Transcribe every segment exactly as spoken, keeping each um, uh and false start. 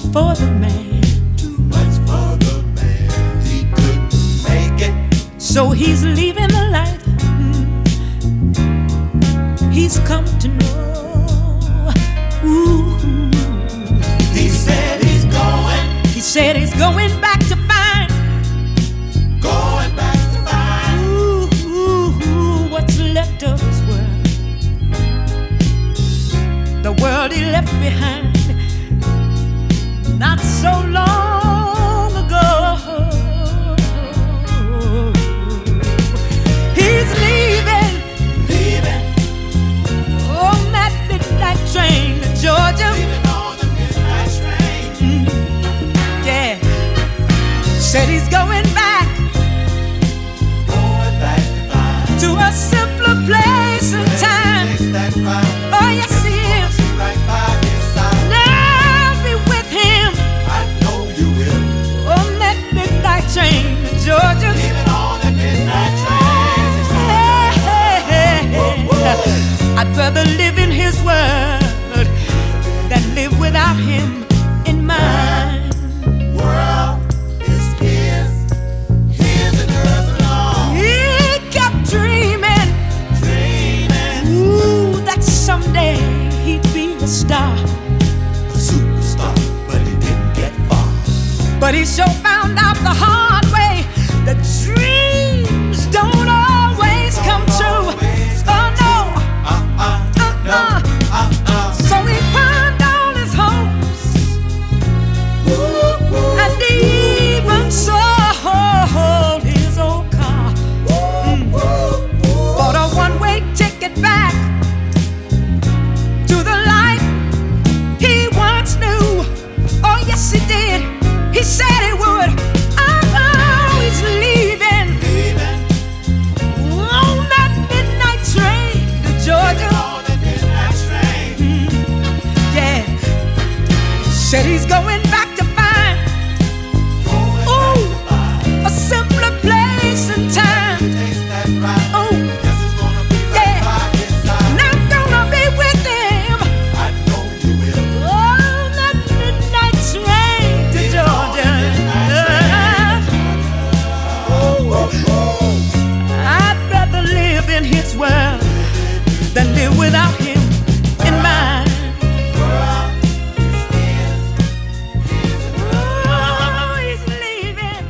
for the man. Too much for the man. He couldn't make it. So he's leaving the life he's come to know. Ooh. He said he's going. He said he's going back to find. Going back to find. Ooh, ooh, ooh, what's left of his world. The world he left behind not so long ago. He's leaving, Leaving. on that midnight train to Georgia. Leaving on the midnight train. Mm, yeah. Said he's going back Going back to find. to a simpler place and time. Takes that ride. Oh yes he is. Be right by his side. Now be with him I know you will. on that midnight train to Georgia. Leaving on the midnight train. Hey, hey, hey. I'd rather live in his world than live without him in mine. World is his. His and hers alone. He kept dreaming, Dreaming. ooh, that someday he'd be a star. A superstar, but he didn't get far. But he sure found out the hard way that dreams don't always come true. Oh no, Uh-uh. No. uh-uh. Uh-uh. So he pawned all his hopes, and he even sold his old car. Mm. Bought a one-way ticket back to the life he once knew. Oh yes he did. He said he would. Oh, he's leaving Leaving. on that midnight train to Georgia. On the midnight train. Mm, yeah. Said he's going back to find, Going ooh, back to find. a simpler place and time. Takes that ride. Oh, Guess it's gonna be right yeah. by his side. And I'm gonna be with him I know you will. on that midnight train to Georgia. I'd rather live in his world than live without him in mine. Oh, he's leaving.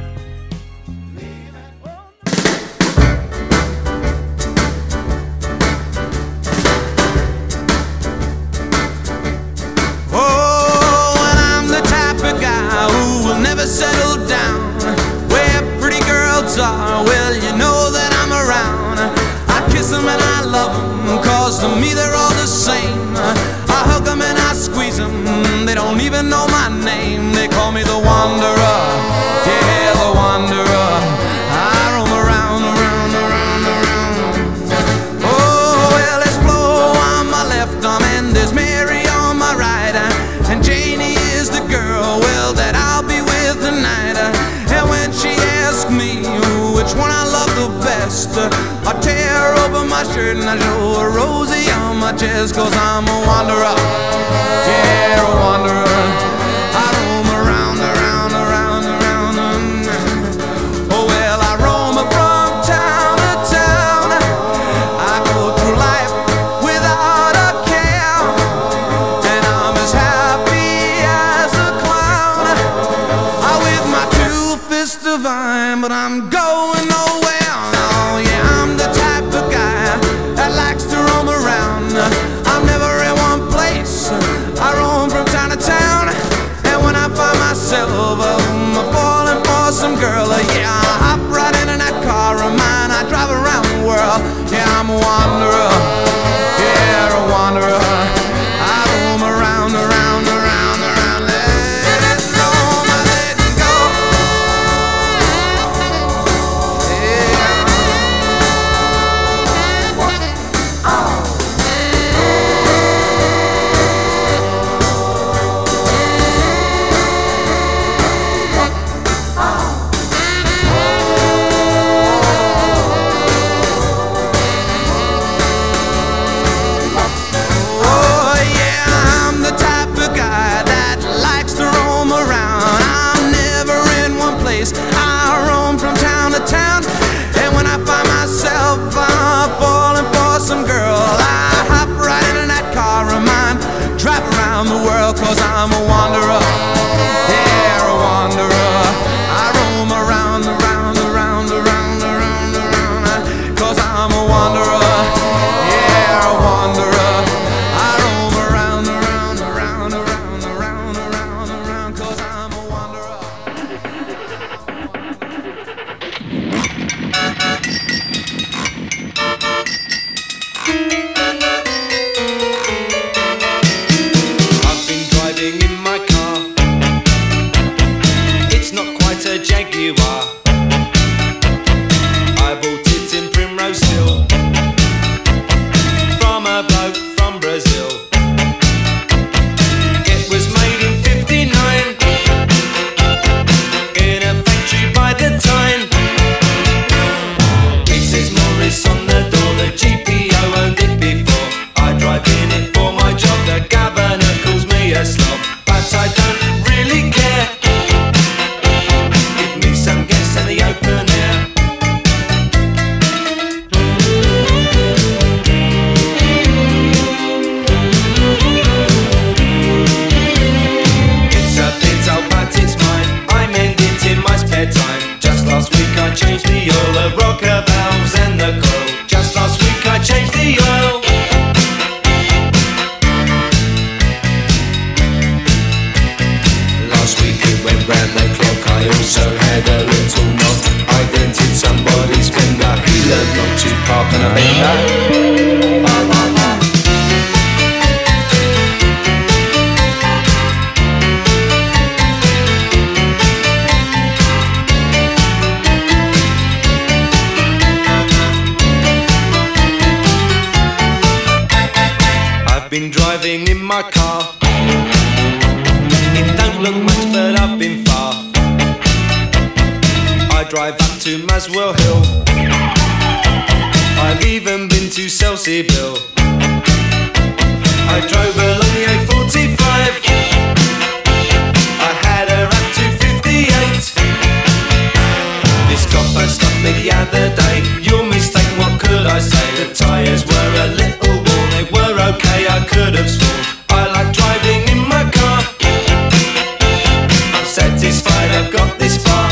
Oh, and I'm the type of guy who will never settle down. Where pretty girls are, well, you know that I'm around. I kiss them and I love them, cause to me they're all the same. I hug them and I squeeze them, they don't even know my name. They call me the wanderer, yeah, the wanderer. I roam around, around, around, around. Oh, well, there's Flo on my left arm and there's Mary on my right. And Janie is the girl, well, that I'll be with tonight. And when she asks me which one I love the best, I tear open my shirt and I show her Rosie on my chest. Cause I'm a wanderer, yeah, a wanderer. I roam around, around, around, around. Oh, well, I roam from town to town. I go through life without a care, and I'm as happy as a clown. I with my two fists divine, but I'm going nowhere. Oh yeah, I'm the type of guy that likes to roam around. I'm never in one place. I roam from town to town, and when I find myself um, falling for some girl, uh, yeah, I hop right into that car of mine. I drive around the world. Yeah, I'm a wanderer. Yeah, a wanderer. I roam around, around, around, around. Let it go, my let it go. Yeah. Brazil. It was made in fifty-nine in a factory by the Tyne. It says Morris on the door, the G P O owned it before. I drive in it for my job, the governor calls me a slob, but I don't really care. Give me some gas in the open air. It's a Pinto, but it's mine. I mend it in my spare time. Just last week I changed the oil, the rocker valves and the coil. Just last week I changed the oil. Last week it went round the clock. I also had a little knock. I dented somebody's fender. He learned not to park on a bender. La, la, la. I've been driving in my car. It don't look much, but I've been far. I drive up to Maswell Hill. I've even been to Selseyville. I drove along the A forty-five. I had her up to fifty-eight. This copper stopped me the other day. Your mistake, what could I say? The tyres were a little worn, they were okay, I could have sworn. I like driving in my car. I'm satisfied I've got this far.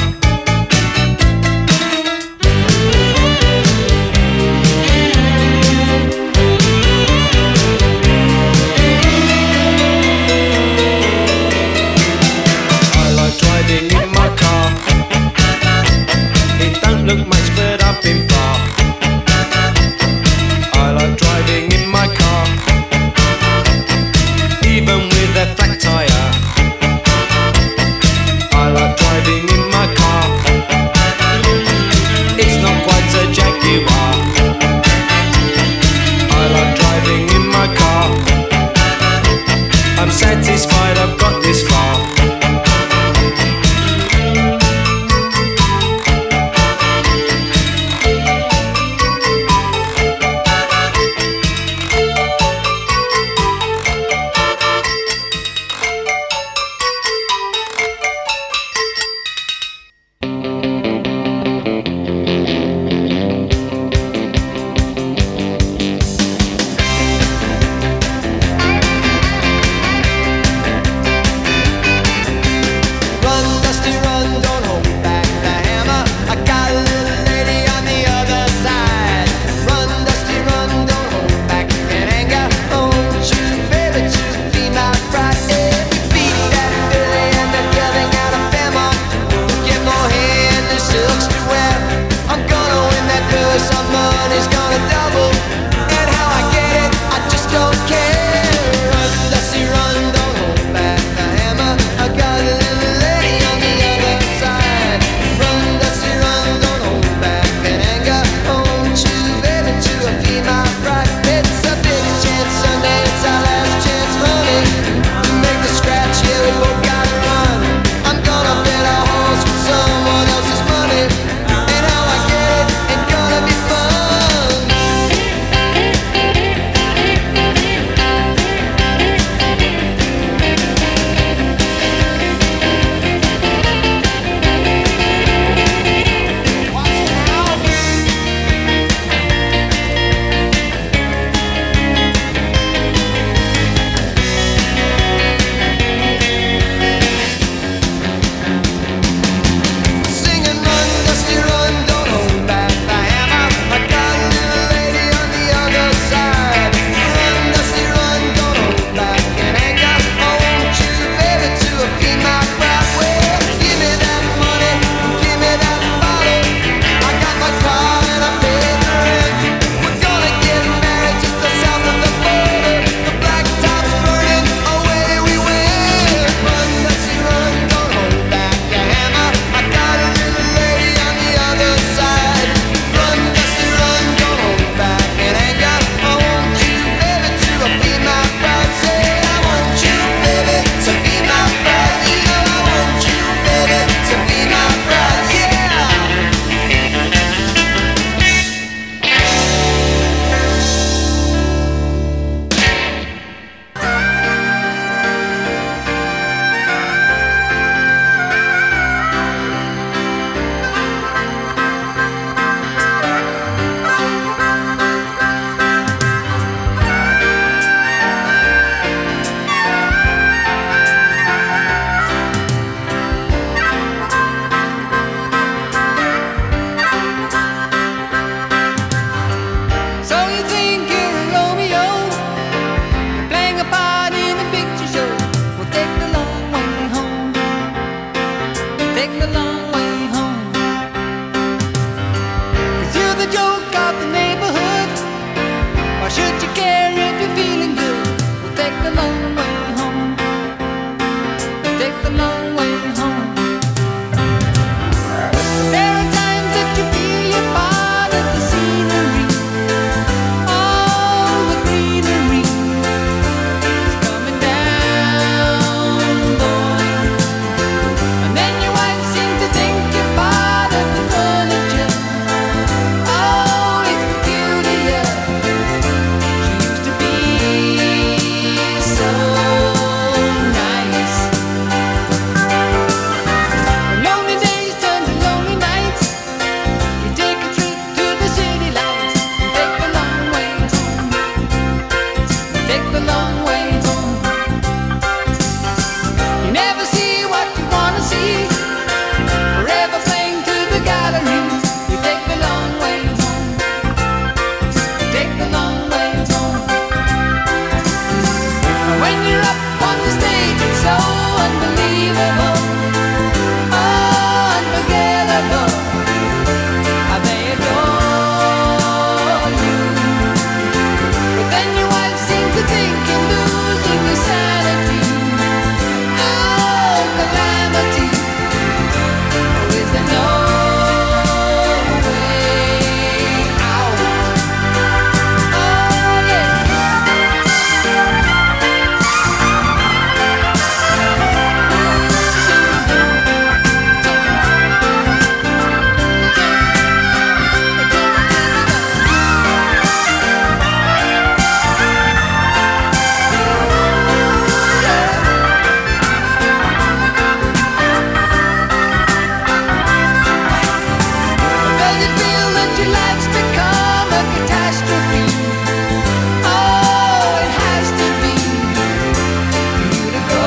a part in a picture show. We'll take the long way home. Take the long way home. 'Cause you're the joke of the neighborhood. Why should you care if you're feeling good? We'll take the long way home. Take the long way home. There are times that you feel you're part of the scenery. All the greenery is coming down, boy. And then your wife seems to think you're part of the furniture. Oh, it's peculiar. She used to be so nice. When lonely days turn to lonely nights, you take a trip to the city lights and take the long way home. Take the long way home. You never see what you wanna see. Forever playing to the gallery. You take the long way home. Take the long way home. And when you're up on the stage, it's so unbelievable, unforgettable. How they adore you. But then your wife seems to think you're losing your sanity. Oh, calamity. Oh, is there no way out? Oh, yeah. Does it feel that your life's become a catastrophe? Oh, it has to be for you to go,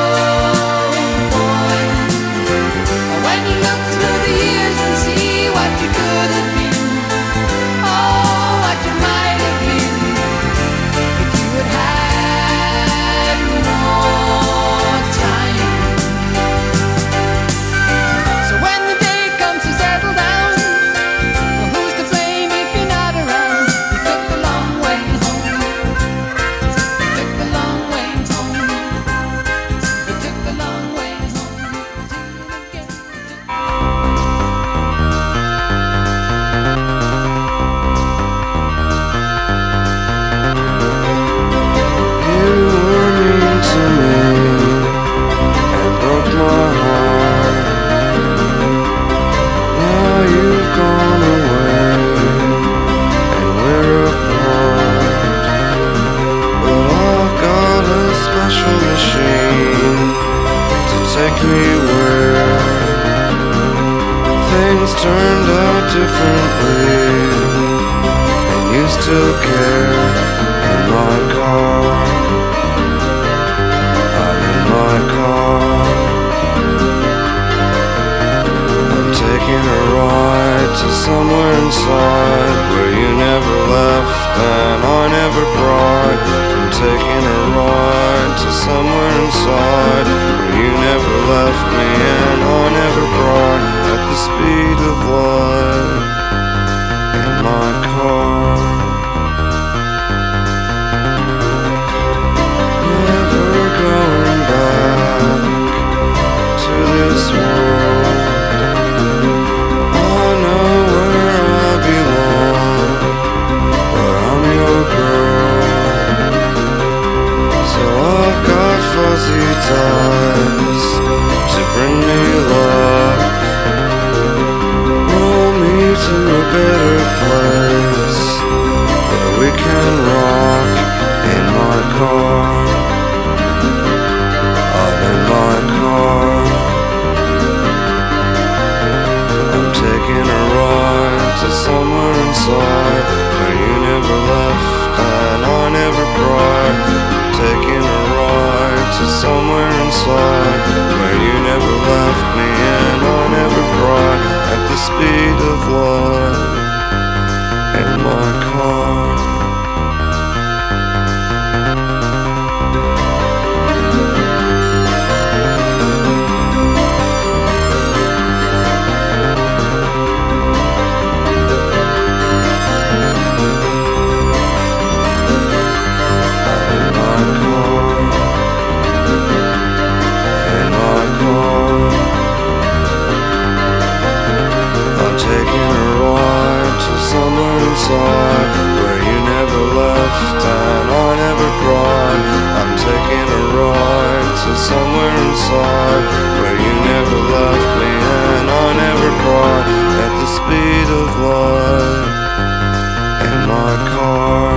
boy. When you look through the years and see what you could have been, oh, what you might have been, if you had had more time. So when the day comes to settle down, well, who's to blame if you're not around? You took the long way home. You took the long way home. You took the long way home. See you again. You were mean to me and broke my heart. Now you've gone away and we're apart. But I've got a special machine to take me where things turned out differently, and you still care. In my car, I'm in my car. I'm taking a ride to somewhere inside where you never left and I never cried. I'm taking a ride to somewhere inside where you never left me and I never cried. At the speed of light in my car. Never going back to this world. I know where I belong, where I'm your girl. So I've got fuzzy ties to bring me luck. Roll me to a better place where we can rock in my car. I'm in my car. I'm taking a ride to somewhere inside where you never left and I never cried. Taking a ride to somewhere inside where you never left me and I never cried. At the speed of light in my car. never left me, and I never cry at the speed of light in my car.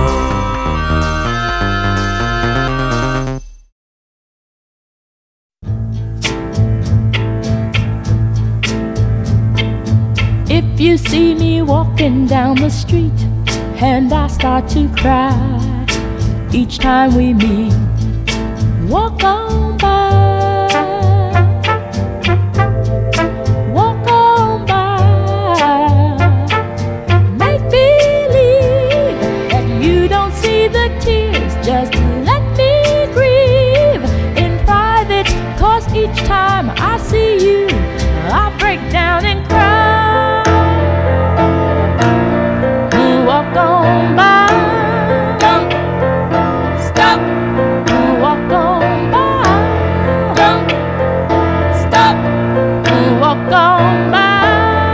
If you see me walking down the street and I start to cry each time we meet, walk on by, walk on by. Make believe that you don't see the tears, just let me grieve in private, 'cause each time I see you I break down and cry. Walk on by, don't stop. Walk on by, don't stop. Walk on by.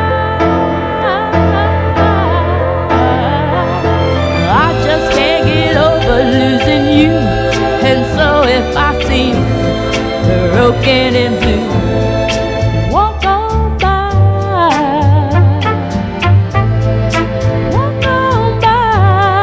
I just can't get over losing you, and so if I seem broken and blue, walk on by. Walk on by.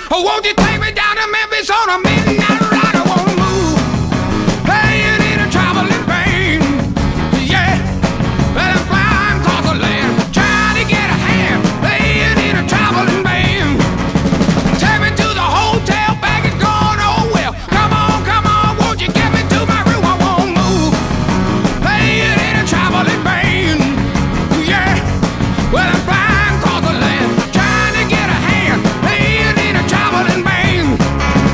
Oh, won't you take me down to Memphis on a midnight ride? I wanna move, playing in a traveling band. Yeah, well, I'm flying across the land, trying to get a hand, playing in a traveling band. Take me to the hotel, bag is gone, oh well. Come on, come on, won't you get me to my room? I won't move, playing in a traveling band. Yeah, well, I'm flying across the land, trying to get a hand, playing in a traveling band.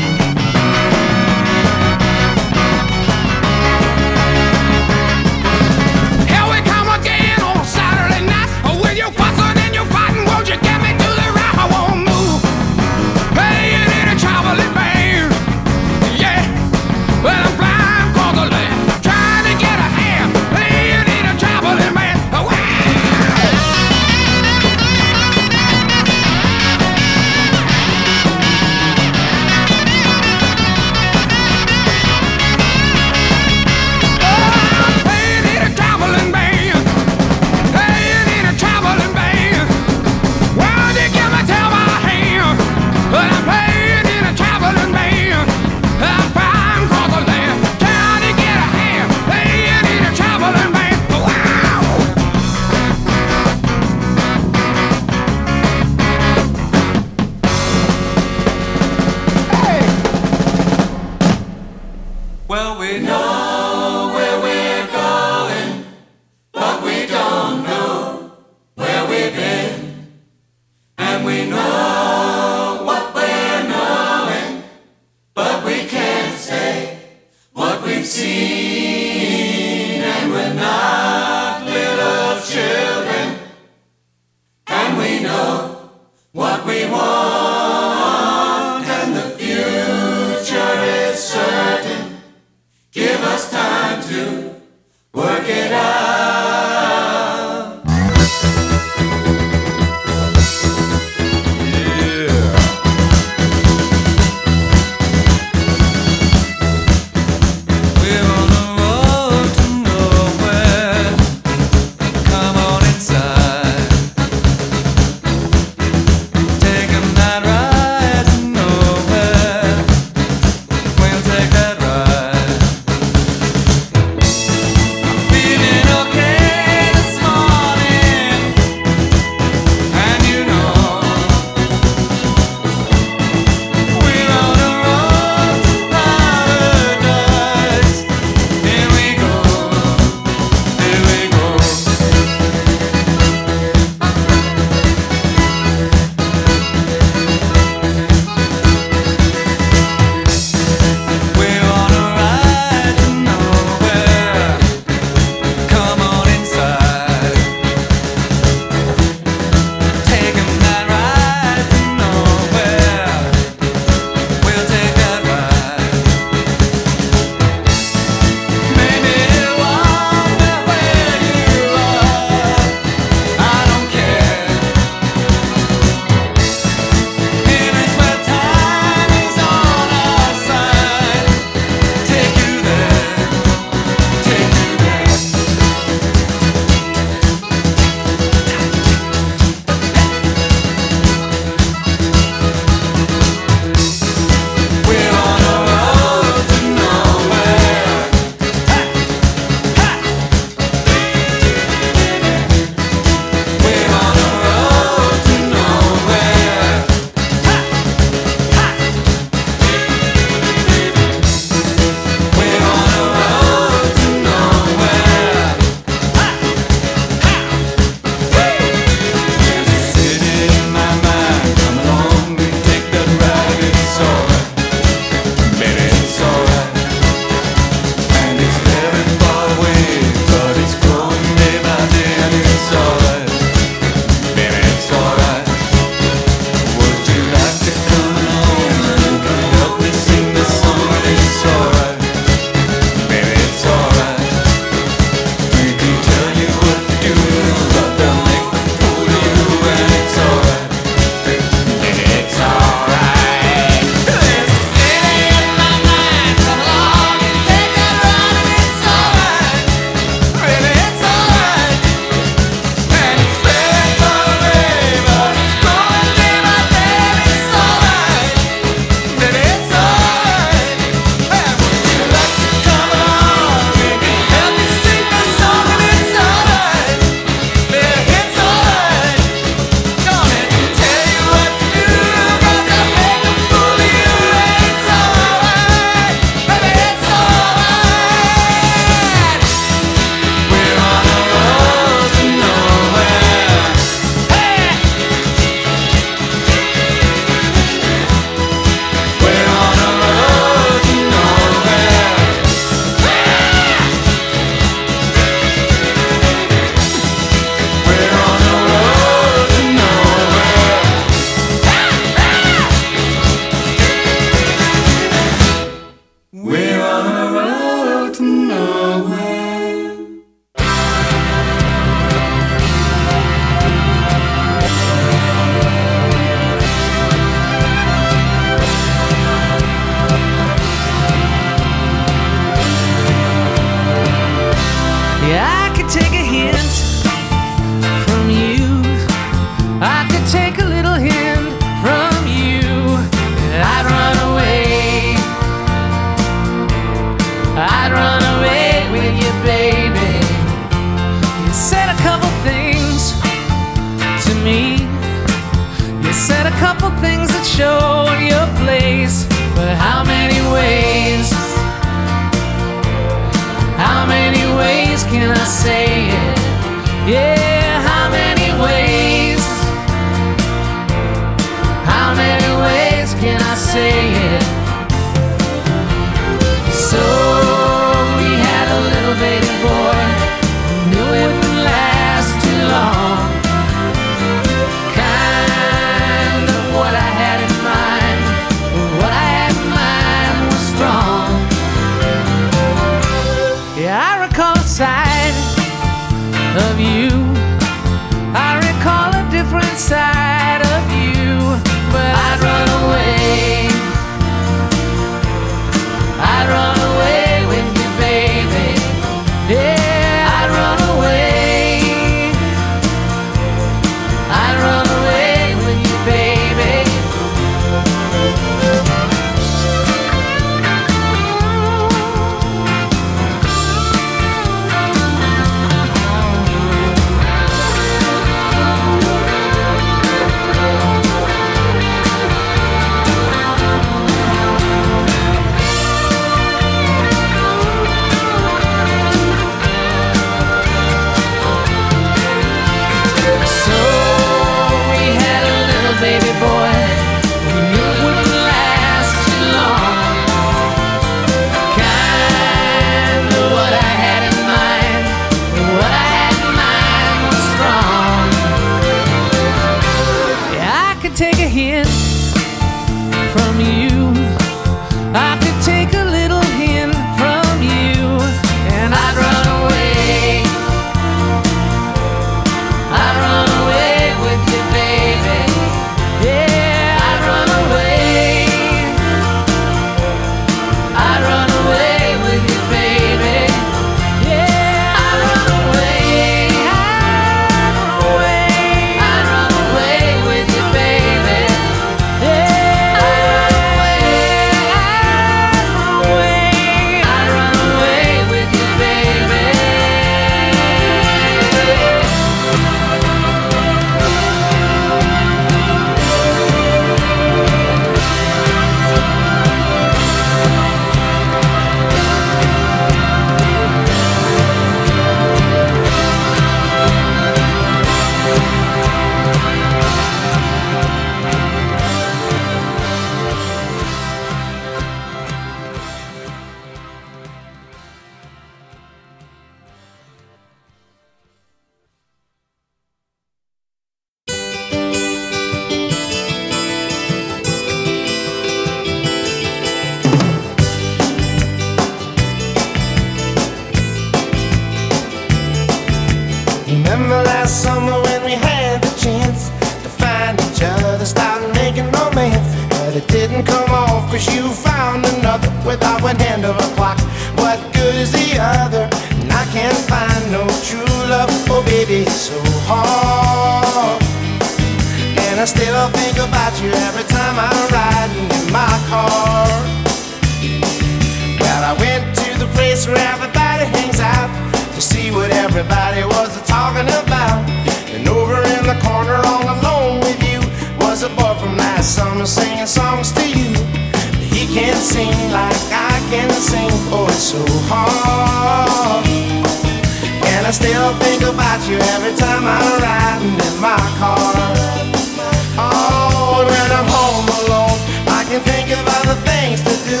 without one hand of a clock. What good is the other? And I can't find no true love. Oh baby, it's so hard. And I still think about you every time I'm riding in my car. Well, I went to the place where everybody hangs out to see what everybody was talking about. And over in the corner all alone with you was a boy from last summer singing songs to you. He can't sing like I can sing. Oh, it's so hard. And I still think about you every time I'm riding in my car. Oh, when I'm home alone, I can think of other things to do.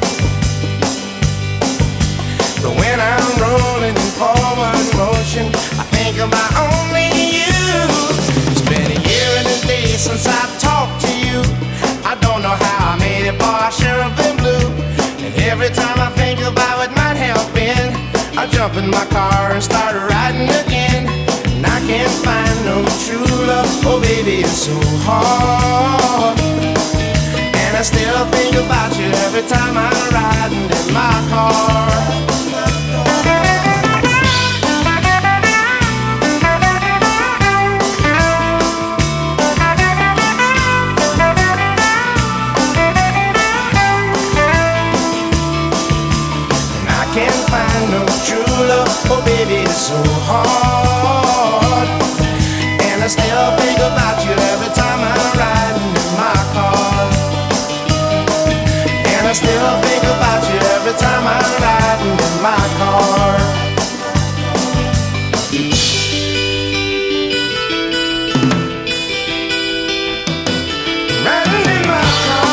But when I'm rolling in forward motion, I think about only you. It's been a year and a day since I've talked to you. I don't know how I made it, boy, I sure have been blue. And every time I think about what might have been, I jump in my car and start riding again. And I can't find no true love. Oh baby, it's so hard. And I still think about you every time I'm riding in my car. Oh baby, it's so hard. And I still think about you every time I'm riding in my car. And I still think about you every time I'm riding in my car. Riding in my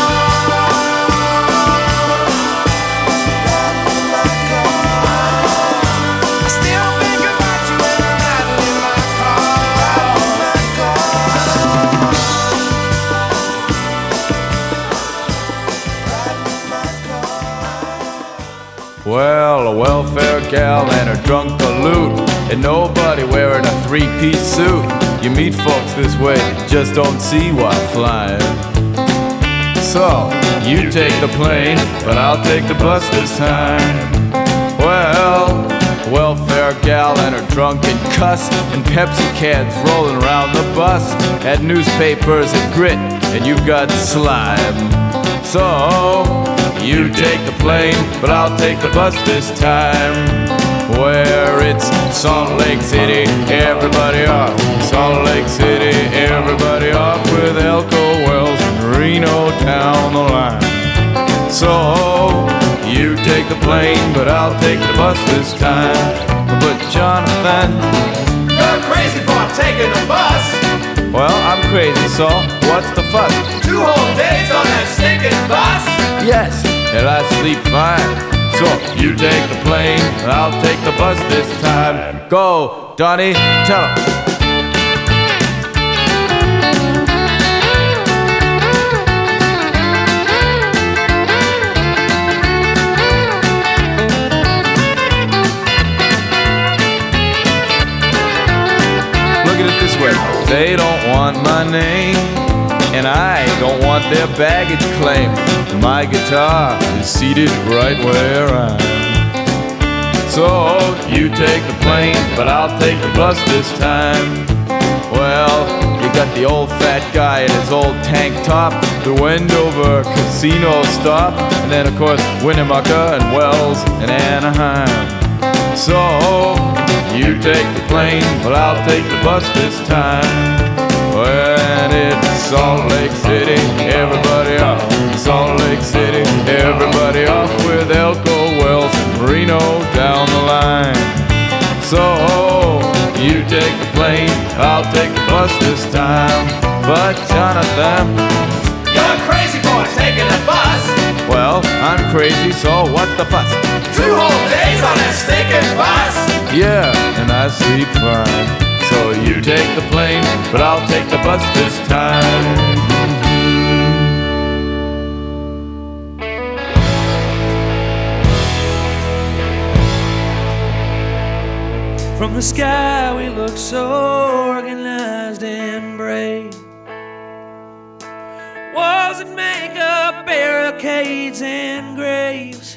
Well, a welfare gal and her drunk galoot, and nobody wearing a three-piece suit. You meet folks this way, just don't see why flying. So, you take the plane, but I'll take the bus this time. Well, welfare gal and her drunken cuss, and Pepsi cans rolling around the bus. Add newspapers and grit, and you've got slime. So, you take the plane, but I'll take the bus this time. Where it's Salt Lake City, everybody off. Salt Lake City, everybody off. With Elko, Wells, and Reno down the line. So, you take the plane, but I'll take the bus this time. But Jonathan, you're crazy for taking the bus. Well, I'm crazy, so what's the fuss? Two whole days on that stinking bus? Yes, and I sleep fine. So, you take the plane, and I'll take the bus this time. Go, Donnie, tell him. Look at it this way. They don't want my name, and I don't want their baggage claim. My guitar is seated right where I am. So you take the plane, but I'll take the bus this time. Well, you got the old fat guy in his old tank top, the Wendover casino stop, and then of course Winnemucca and Wells and Anaheim. So you take the plane, but I'll take the bus this time. When it's Salt Lake City, everybody off. Salt Lake City, everybody off. With Elko, Wells, and Reno down the line. So you take the plane, I'll take the bus this time. But Jonathan, you're crazy for taking the bus. Well, I'm crazy, so what's the fuss? Two whole days on that stinking bus. Yeah, and I sleep fine. So you take the plane, but I'll take the bus this time. From the sky we look so organized and brave. walls that make up barricades and graves.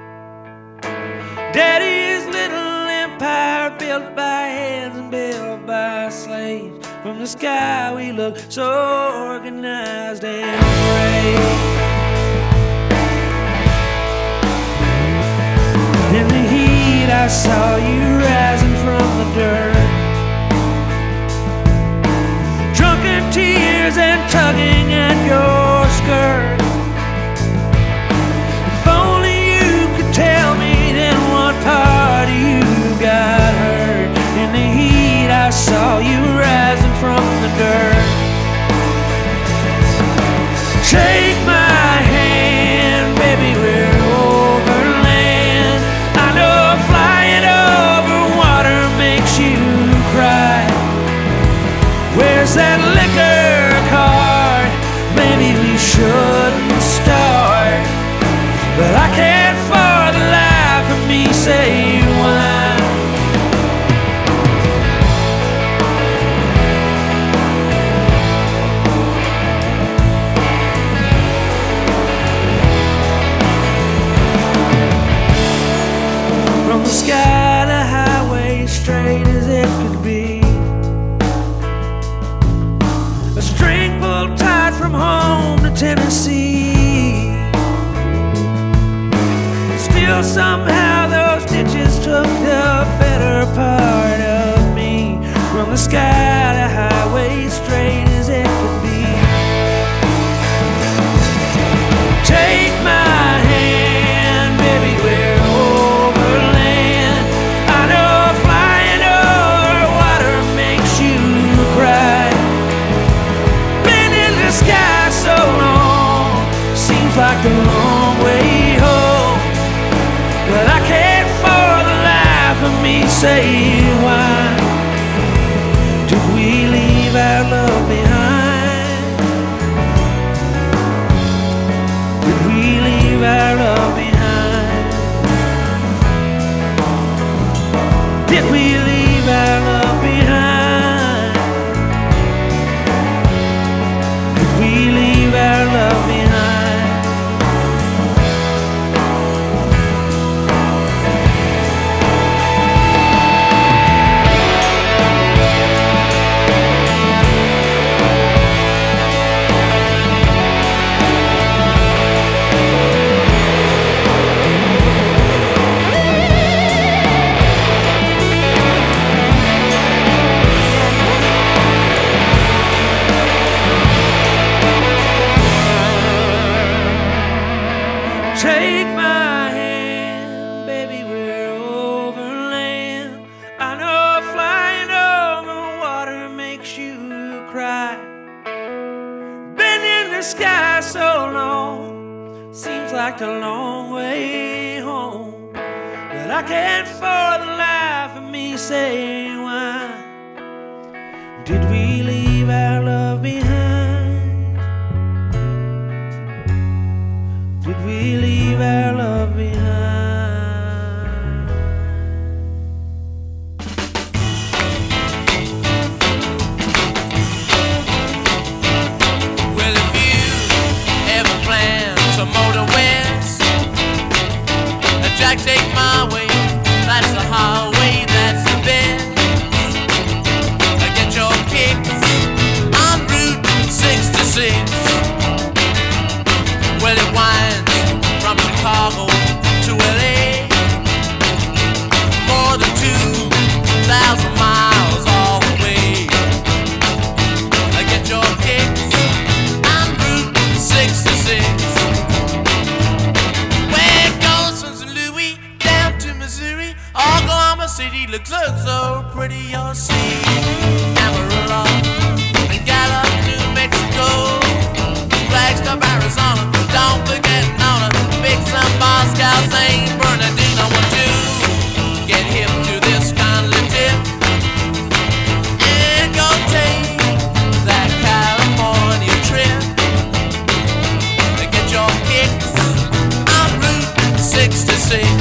Daddy's little empire built by hands and built by slaves. From the sky we look so organized and brave. In the heat I saw you rising from the dirt, drunken tears and tugging at your skirt. If only you could tell me then what part of you got hurt. In the heat I saw you rising from the dirt. Take my hand, baby, we're over land. I know flying over water makes you cry. Where's that liquor card? Maybe we shouldn't start, but I can't for the life of me say why. From the sky to highway, straight as it could be. A string pulled tight from home to Tennessee. Still somehow those ditches took the better part of me. From the sky to highway, straight as it could be. Take my hand, baby, we're over land. I know flying over water makes you cry. Been in the sky so long, seems like a long way home, but I can't for the life of me say why. Did we leave our love behind? Did we leave our love behind? Did we leave our love behind? Did we leave our love behind? Take my hand, baby, we're over land. I know flying over water makes you cry. Been in the sky so long, seems like a long way home, but I can't for the life of me say why. Did we leave our love behind? Did we leave our love behind? Well, if you ever plan to motor west, Jack, take my way. That's the highway, that's the best. Get your kicks on Route sixty-six. Well, it winds from Chicago to L A, more than two thousand miles all the way. Get your kicks on Route sixty-six. Where it goes from Saint Louis down to Missouri, Oklahoma City looks so, so pretty. You'll see Amarillo and Gallup, New Mexico, Flagstaff, Arizona. Don't forget Nona, Big Sun, Moscow, Saint Bernardino. Want to get hip to this kindly tip and go take that California trip. Get your kicks on Route sixty-six.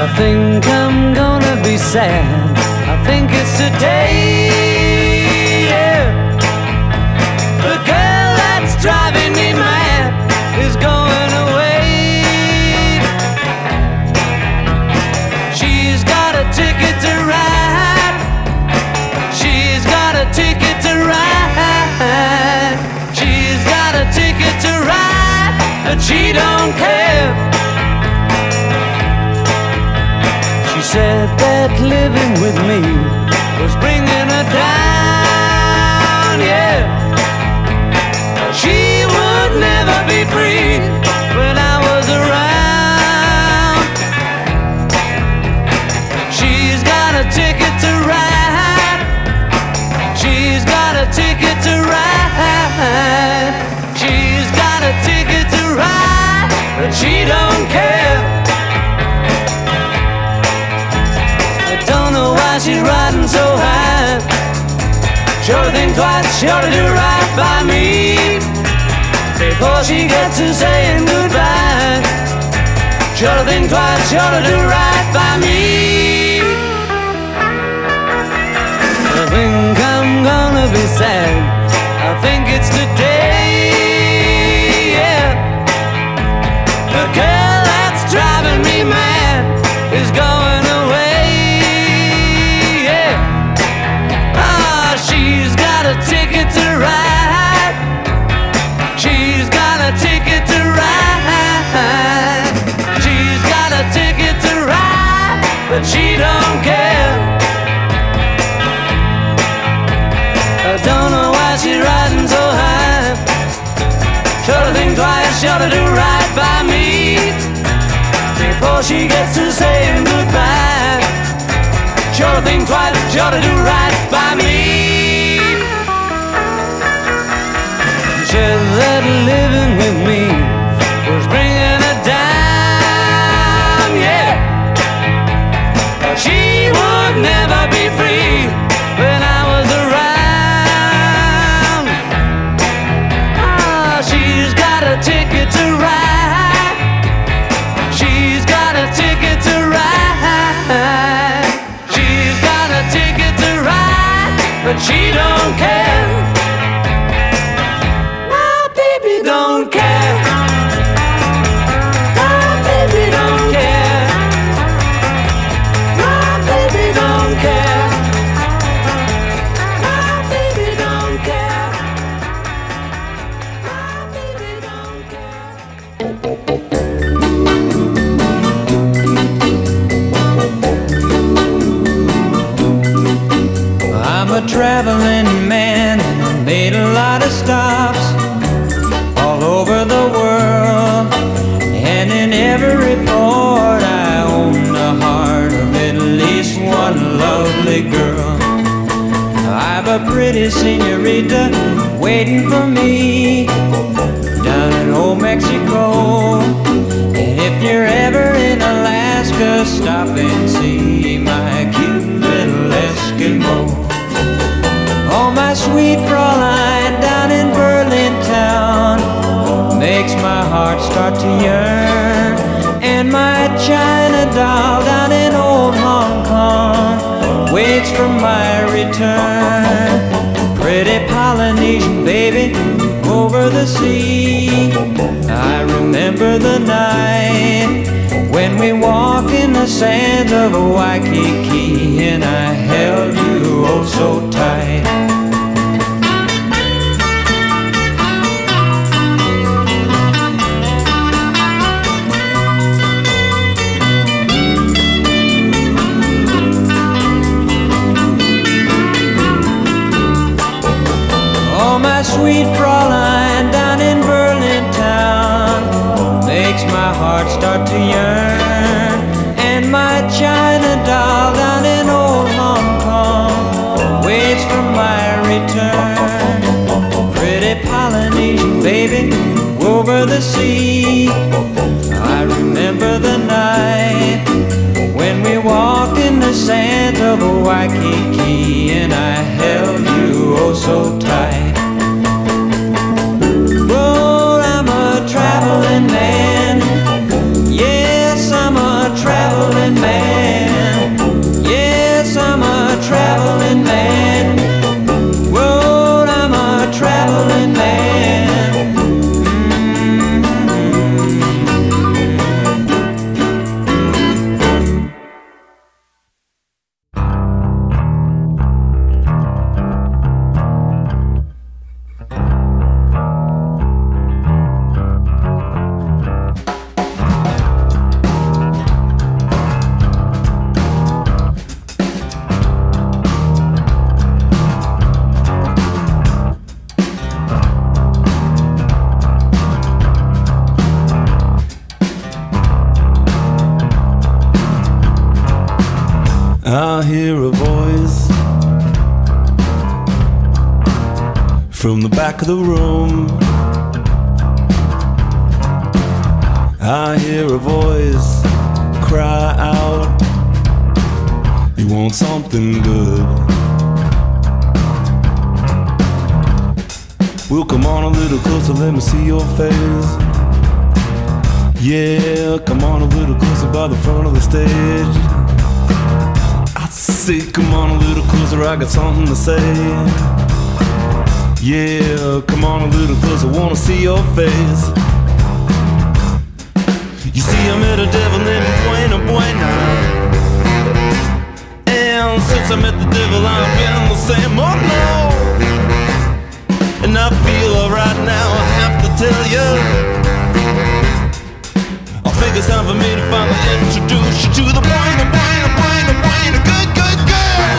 think I'm gonna be sad. I think it's today, yeah. The girl that's driving me mad is going away. She's got a ticket to ride. She's got a ticket to ride. She's got a ticket to ride, but she don't care. She said that living with me was bringing her down, yeah. She would never be free when I was around. She's got a ticket to ride. She's got a ticket to ride. She's got a ticket to ride, but she don't care. Don't know why she's riding so high. Sure to think twice, sure to do right by me before she gets to saying goodbye. Sure to think twice, sure to do right by me. I think I'm gonna be sad. I think it's today, yeah. The girl that's driving me mad is going away. She's got a ticket to ride. She's got a ticket to ride. She's got a ticket to ride, but she don't care. I don't know why she's riding so high. Sure to think twice, sure to do right by me before she gets to saying goodbye. Sure to think twice, sure to do right by me. Said that living with me was bringing her down, yeah. She would never be free when I was around. Ah, she's got a ticket to ride. She's got a ticket to ride. She's got a ticket to ride, but she don't care. Don't care. My baby don't care. My baby don't care. My baby don't care. My baby don't care. I'm a traveling man, made a lot of stops all over the world, and in every port I own the heart of at least one lovely girl. I've a pretty senorita waiting for me down in old Mexico, and if you're ever in Alaska, stop and see my cute little Eskimo. Oh, my sweet Fraulein down in Berlin town makes my heart start to yearn, and my China doll down in old Hong Kong waits for my return. Pretty Polynesian baby over the sea, I remember the night when we walked in the sands of Waikiki, and I held you oh so tight. My sweet Fraulein down in Berlin town makes my heart start to yearn, and my China doll down in old Hong Kong waits for my return. Pretty Polynesian baby over the sea, I remember the night when we walked in the sands of Waikiki, and I held you oh so tight. traveling man. Yes, I'm a traveling man. I hear a voice from the back of the room. I hear a voice cry out, you want something good. Well, come on a little closer, let me see your face. Yeah, come on a little closer by the front of the stage. I say, come on a little closer, I got something to say. Yeah, come on a little closer, wanna see your face. You see, I met a devil named Buena Buena, and since I met the devil, I've been the same. Oh no, and I feel alright now, I have to tell you, I think it's time for me to finally introduce you to the Buena Buena Buena Buena good, good, good.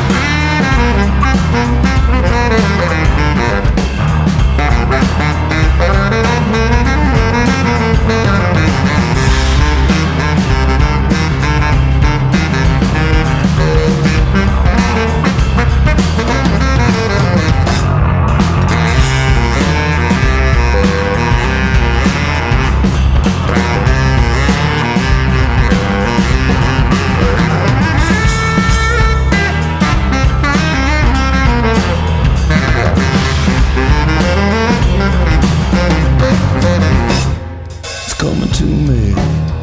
Coming to me,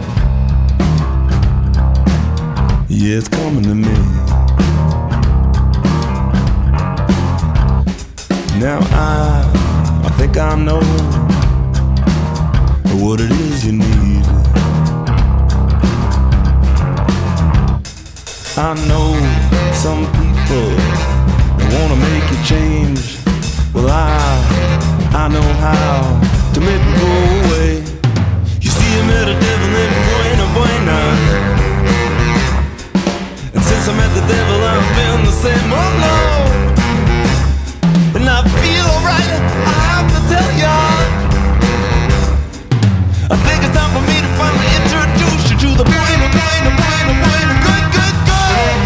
yeah, it's coming to me. Now I, I think I know what it is you need. I know some people wanna make you change. Well, I, I know how to make it go away. You see, I met a devil named Buena Buena, and since I met the devil, I've been the same. Oh no, and I feel alright, I have to tell ya, I think it's time for me to finally introduce you to the Buena Buena Buena Buena good, good, good.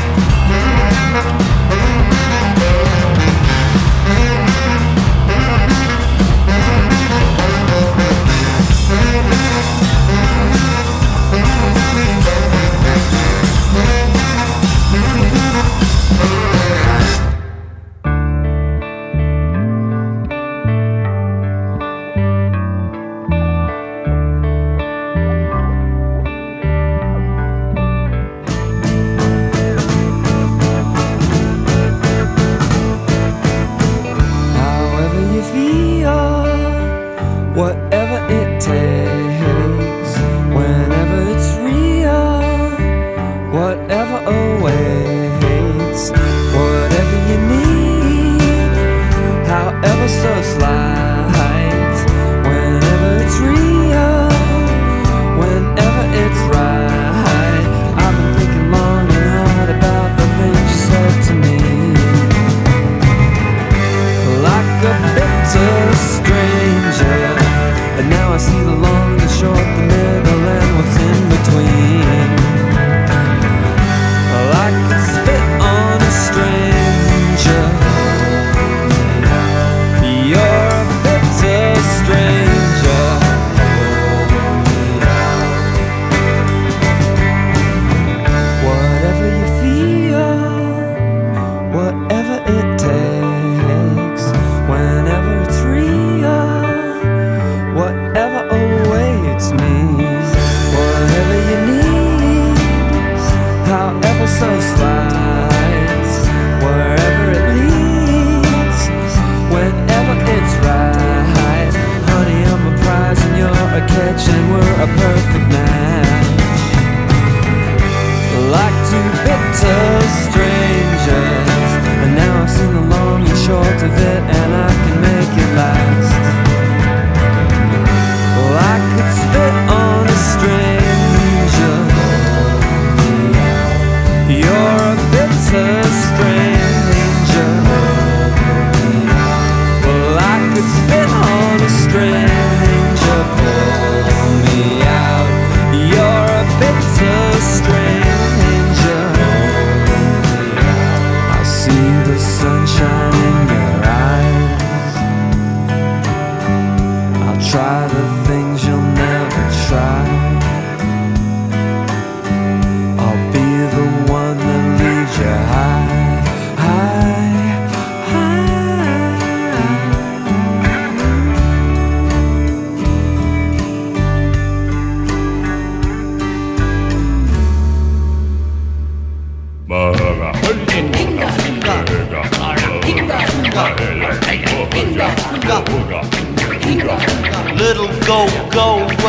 Whatever it takes, whenever it's real, whatever awaits, whatever you need, however so slight, whenever it's real, whenever it's right. I've been thinking long and hard about the things you said to me, like a bitter stranger. And now I see the long, the short, the middle, and what's in between. I could spit on a stranger. You're a bitter stranger. Whatever you feel, whatever it takes, whenever it's real, whatever awaits me, whatever you need, however so slight, wherever it leads, whenever it's right. Honey, I'm a prize and you're a catch, and we're a perfect match. Like two bitter strangers, and now I've seen the long and short of it, and I can make it last. I could spit on a stranger. You're a bit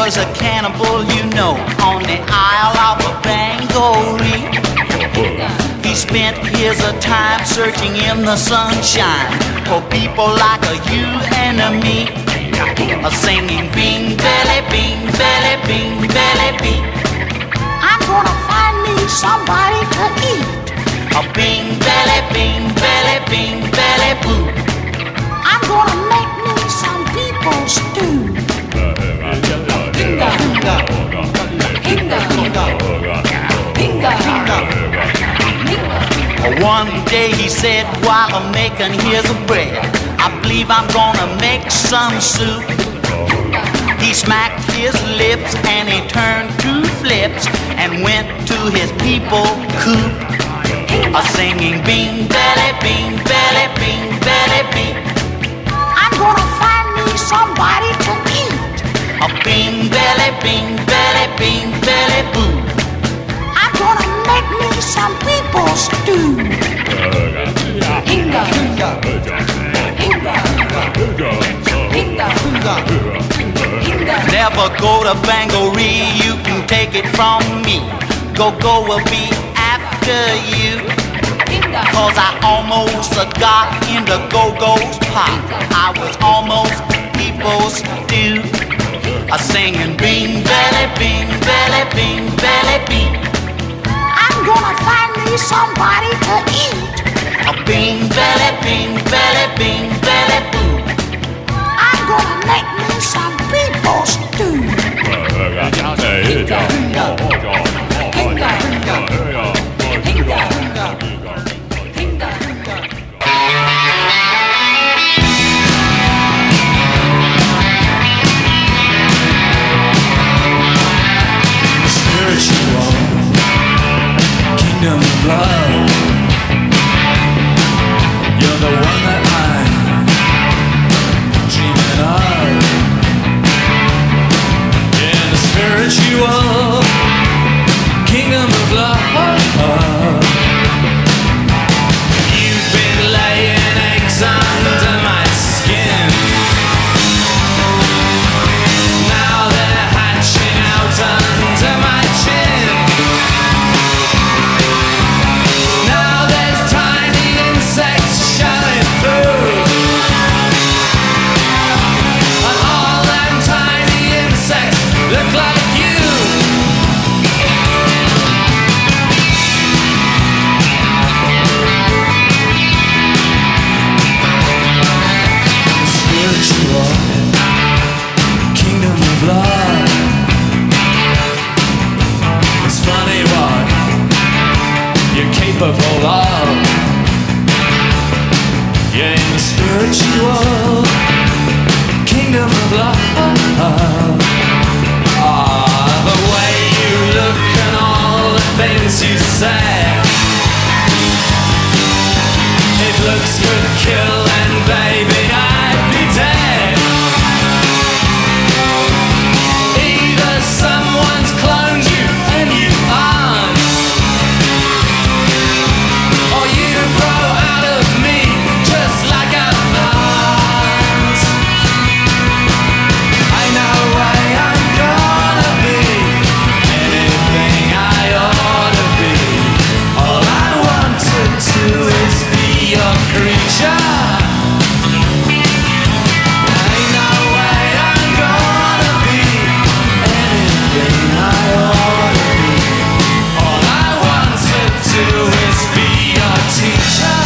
was a cannibal, you know, on the Isle of Bangori. He spent his time searching in the sunshine for people like a you and a me, a singing bing belly bing belly bing belly bing. I'm gonna find me somebody to eat. A bing belly bing belly bing belly boo. I'm gonna make me some people stew. Hinga, hinga, hinga, hinga, hinga, hinga. One day he said, while I'm making his bread, I believe I'm gonna make some soup. He smacked his lips and he turned two flips and went to his people coop. A singing bing belly bing belly bing belly bing. I'm gonna find me somebody to eat. A bing belly bing belly bing belly boo. I'm gonna make me some people stew. Hinga, hinga, hinga, hinga, hinga. Never go to Bangori, you can take it from me. Go go will be after you. Cause I almost got into Go-Go's pop. I was almost people's stew. A singing bing belly bing belly bing belly bing. I'm gonna find me somebody to eat. A bing belly bing belly bing belly boo. I'm gonna make me some people stew. Hinga, hinga, hinga, hinga, hinga, hinga. Spiritual kingdom of love. You're the one that I'm dreaming of. In the spiritual kingdom of love. You've been laying eggs under my skin. Now they're hatching out under my chin. Now there's tiny insects showing through, and all them tiny insects look like you. Spiritual kingdom of love. It's funny what you're capable of. You're in the spiritual kingdom of love. Ah, the way you look and all the things you say, it looks good killing, baby, I'd be dead. Either someone's cloned you and you aren't, or you grow out of me just like a plant. I know why I'm gonna be anything I ought to be. All I want to do is be your creature. I know why I'm gonna be anything I ought to be. All I want to do is be your teacher.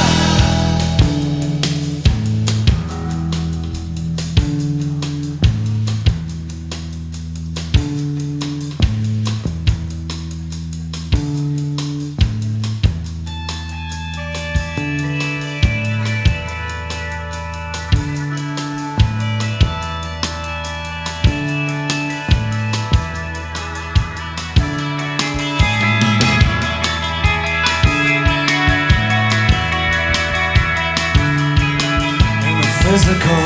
In the physical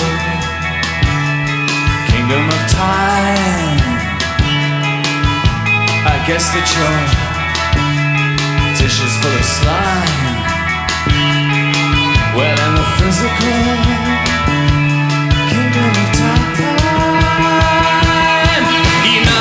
kingdom of time, I guess that your dish is full of slime. Well, in the physical kingdom of time, you know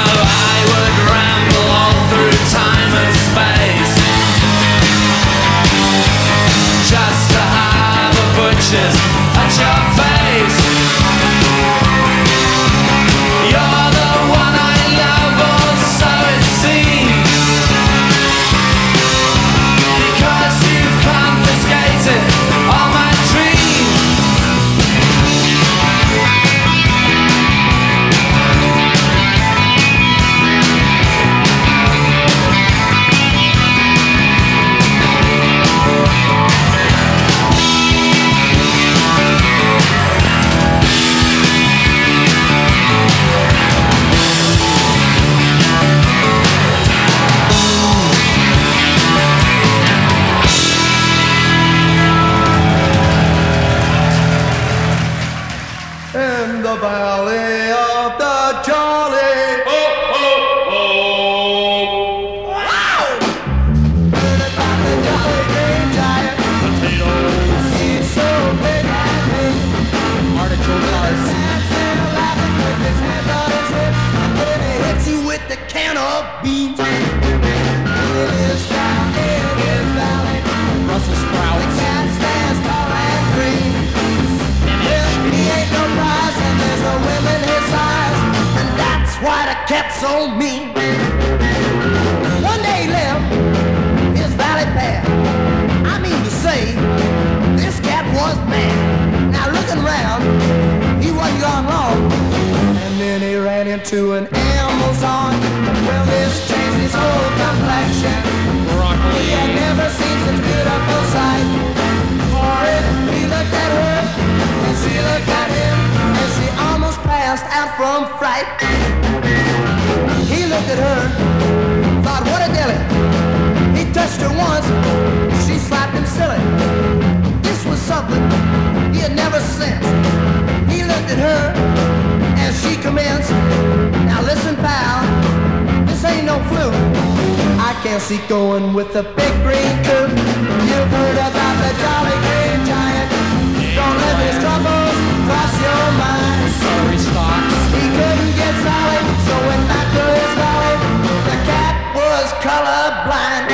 beans. It is down in his valley. Brussels sprouts. The cat stands tall and green. Well, he ain't no prize, and there's no women his size, and that's why the cat's so mean. One day he left his valley path. I mean to say, this cat was mad. Now looking round, he wasn't gone long, and then he ran into an Amazon. Well, this changed his whole complexion. Broccoli. He had never seen such beautiful sight. For it, he looked at her, and she looked at him, and she almost passed out from fright. He looked at her, thought, what a dilly. He touched her once, she slapped him silly. This was something he had never sensed. He looked at her as she commenced. Now listen, pal, this ain't no fluke. I can't see going with the big green coot. You've heard about the jolly green giant. Don't let his troubles cross your mind. Sorry, Stocks. He couldn't get solid, so went back to his valley. The cat was colorblind.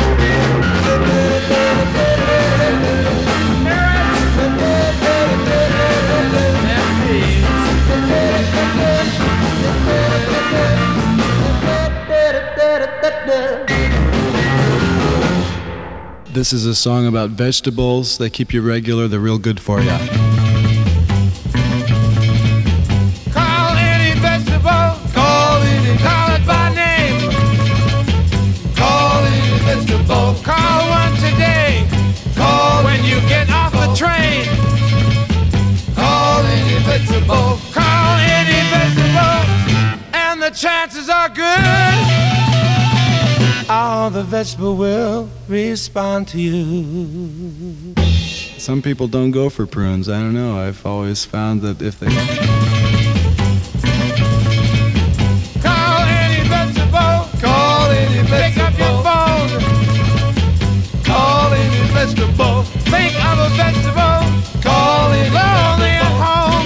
This is a song about vegetables. They keep you regular. They're real good for you. Call any vegetable. Call any. Call it by name. Call any vegetable. Call one today. Call when you get off the train. Call any vegetable. Call any vegetable, and the chances are good. All the vegetable will respond to you. Some people don't go for prunes. I don't know. I've always found that if they... Call any vegetable. Call any vegetable. Pick up your phone. Call any vegetable. Think of a vegetable. Call any lonely at home.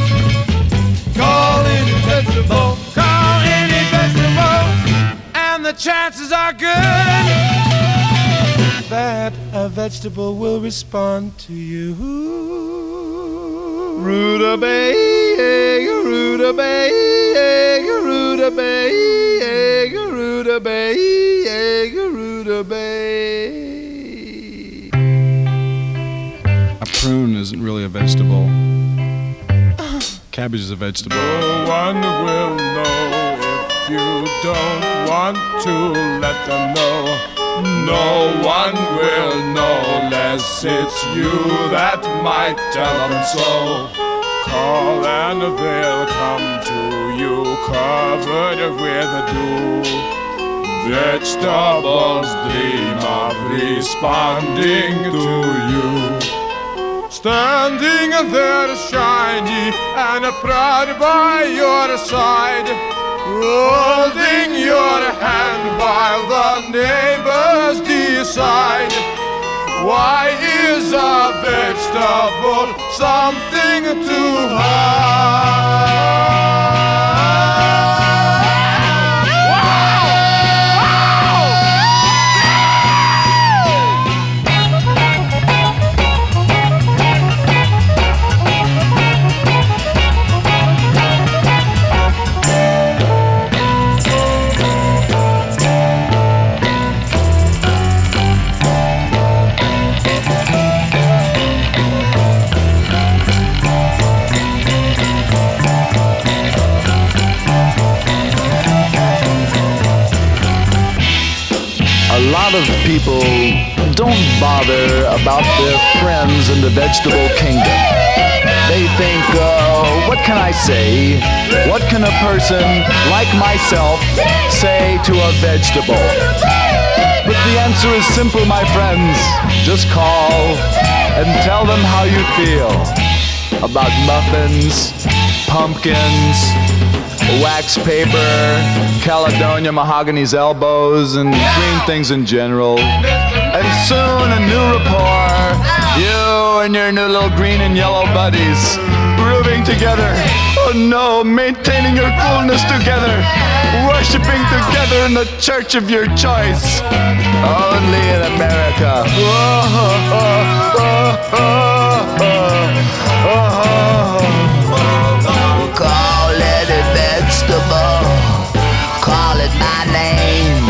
Call any vegetable. Call any vegetable, and the chances are good that a vegetable will respond to you. Rutabaga, rutabaga, rutabaga, rutabaga, rutabaga. A prune isn't really a vegetable. Cabbage is a vegetable. No one will know if you don't want to let them know. No one will know unless it's you that might tell them so. Call and they'll come to you covered with dew. Vegetables dream of responding to you. Standing there shiny and proud by your side, holding your hand while the neighbors decide. Why is a vegetable something to hide? A lot of people don't bother about their friends in the vegetable kingdom. They think, uh, what can I say? What can a person like myself say to a vegetable? But the answer is simple, my friends. Just call and tell them how you feel about muffins, pumpkins, wax paper, Caledonia mahogany's elbows, and green things in general. And soon a new rapport, you and your new little green and yellow buddies, proving together. Oh no, maintaining your coolness together. Worshipping together in the church of your choice. Only in America. Oh, oh, oh, oh, oh, oh. Call it a vegetable. Call it my name.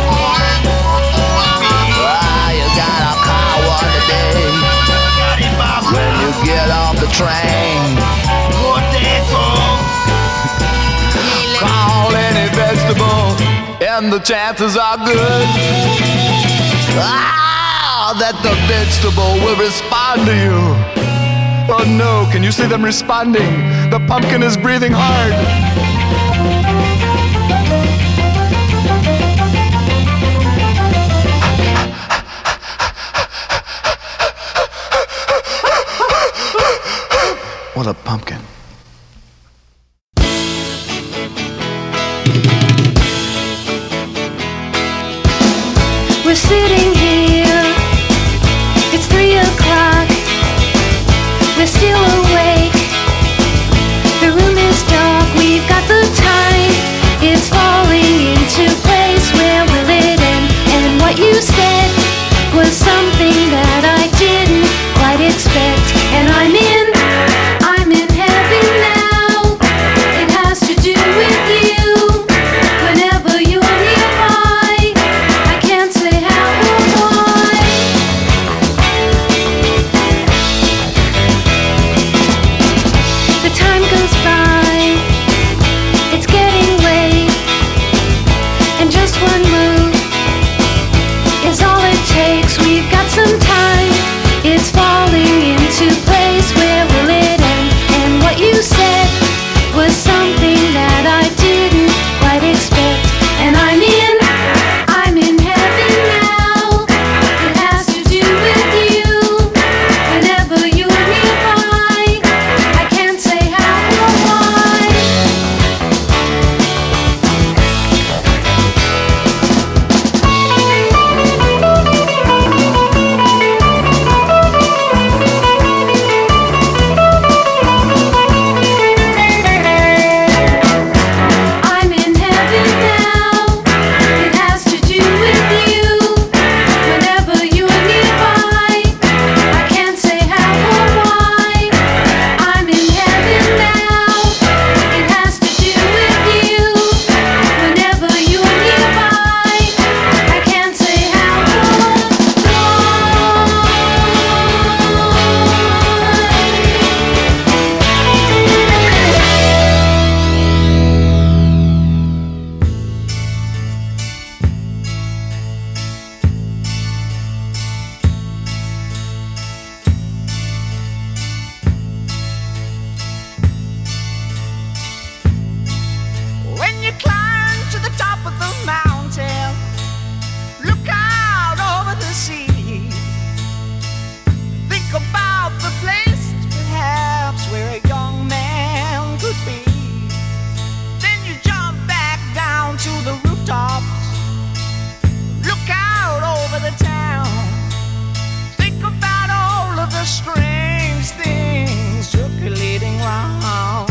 Ah, you gotta call one today. When you get off the train. Call any vegetable, and the chances are good ah, that the vegetable will respond to you. Oh no, can you see them responding? The pumpkin is breathing hard. What a pumpkin. We're sitting here, it's three o'clock, we're still awake, the room is dark, we've got the time, it's falling into place, where will it end? And what you said was something that I didn't quite expect, and I'm in, I'm in heaven now, it has to do with you, whenever you're nearby, I can't say how or why. The time goes by, it's getting late, and just one move is all it takes. We've got some time, it's falling into place, where will it end? And what you said was something that I didn't quite expect, and I'm in, I'm in heaven now, it has to do with you, whenever you're nearby, I can't say how or why. I'm in heaven now, it has to do with you, whenever you're nearby, I can't say how or why. I'm in heaven now, it has to do with you, whenever you're nearby, I can't say how or When you climb to the top of the mountain, look out over the sea. Think about the place perhaps where a young man could be. Then you jump back down to the rooftops. Look out over the town. Think about all of the strange things circulating round.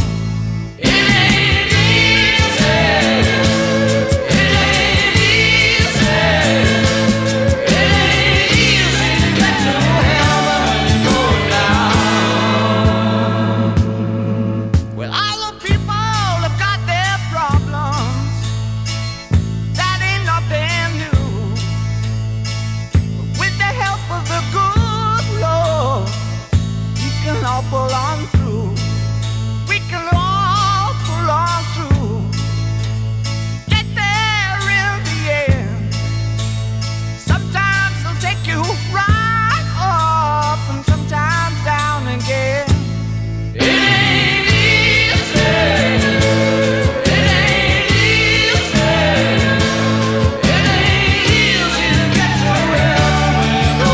Well, all the people have got their problems. That ain't nothing new. But with the help of the good Lord, we can all pull on through. We can all pull on through. Get there in the end. Sometimes they'll take you right up, and sometimes down again. It ain't easy. It ain't easy. It ain't easy to get to heaven and go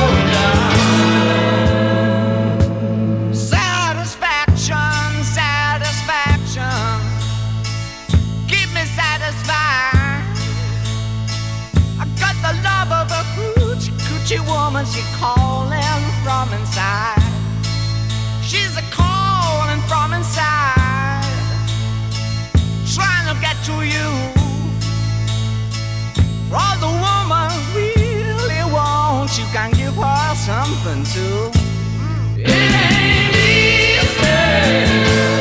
down. Satisfaction, satisfaction. Keep me satisfied. I got the love of a coochie coochie woman. She calling from inside. She's a calling from inside. to you. For the woman really wants, you can give her something too. It ain't easy.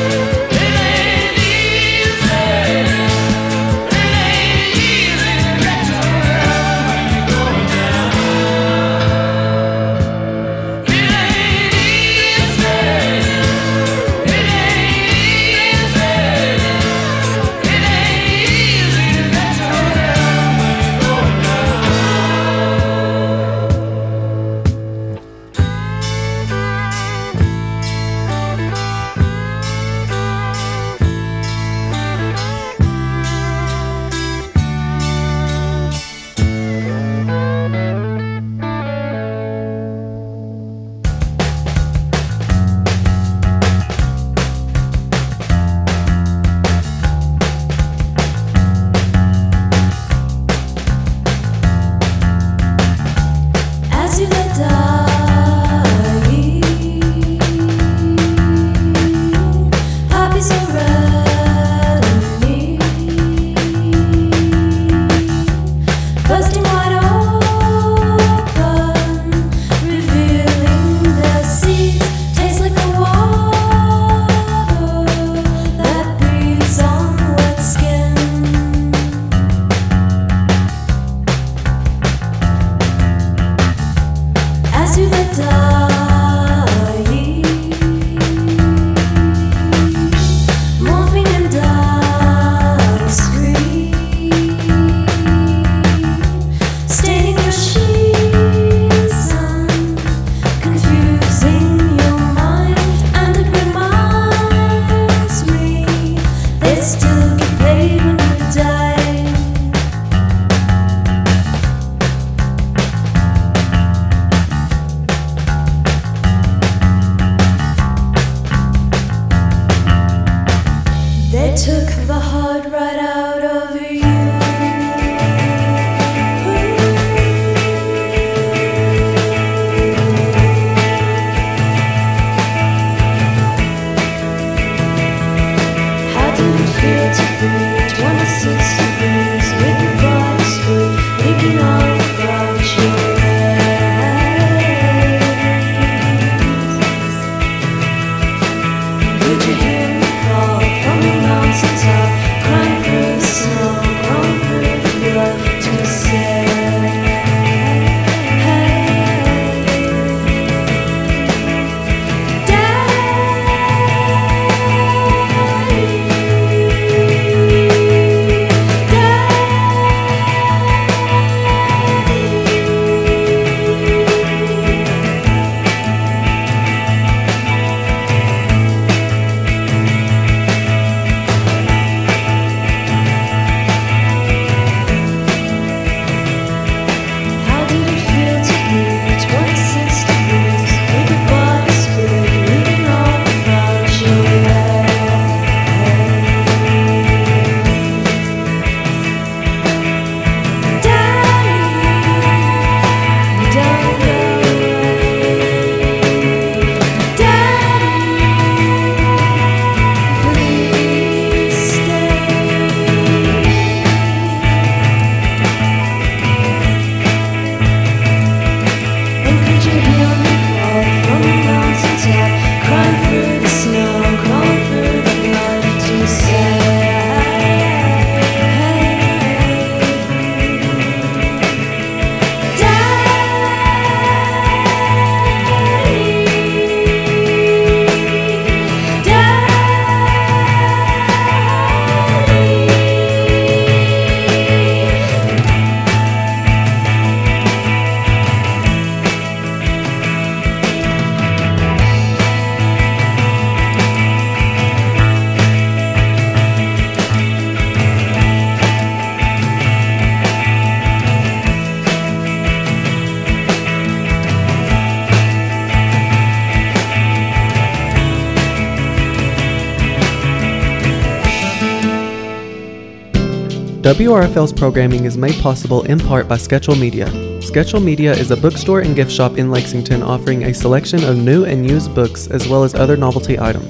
W R F L's programming is made possible in part by Sketchel Media. Sketchel Media is a bookstore and gift shop in Lexington offering a selection of new and used books as well as other novelty items.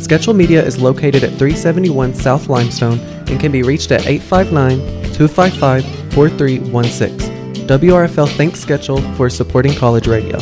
Sketchel Media is located at three seventy-one South Limestone and can be reached at eight five nine, two five five, four three one six. W R F L thanks Sketchel for supporting college radio.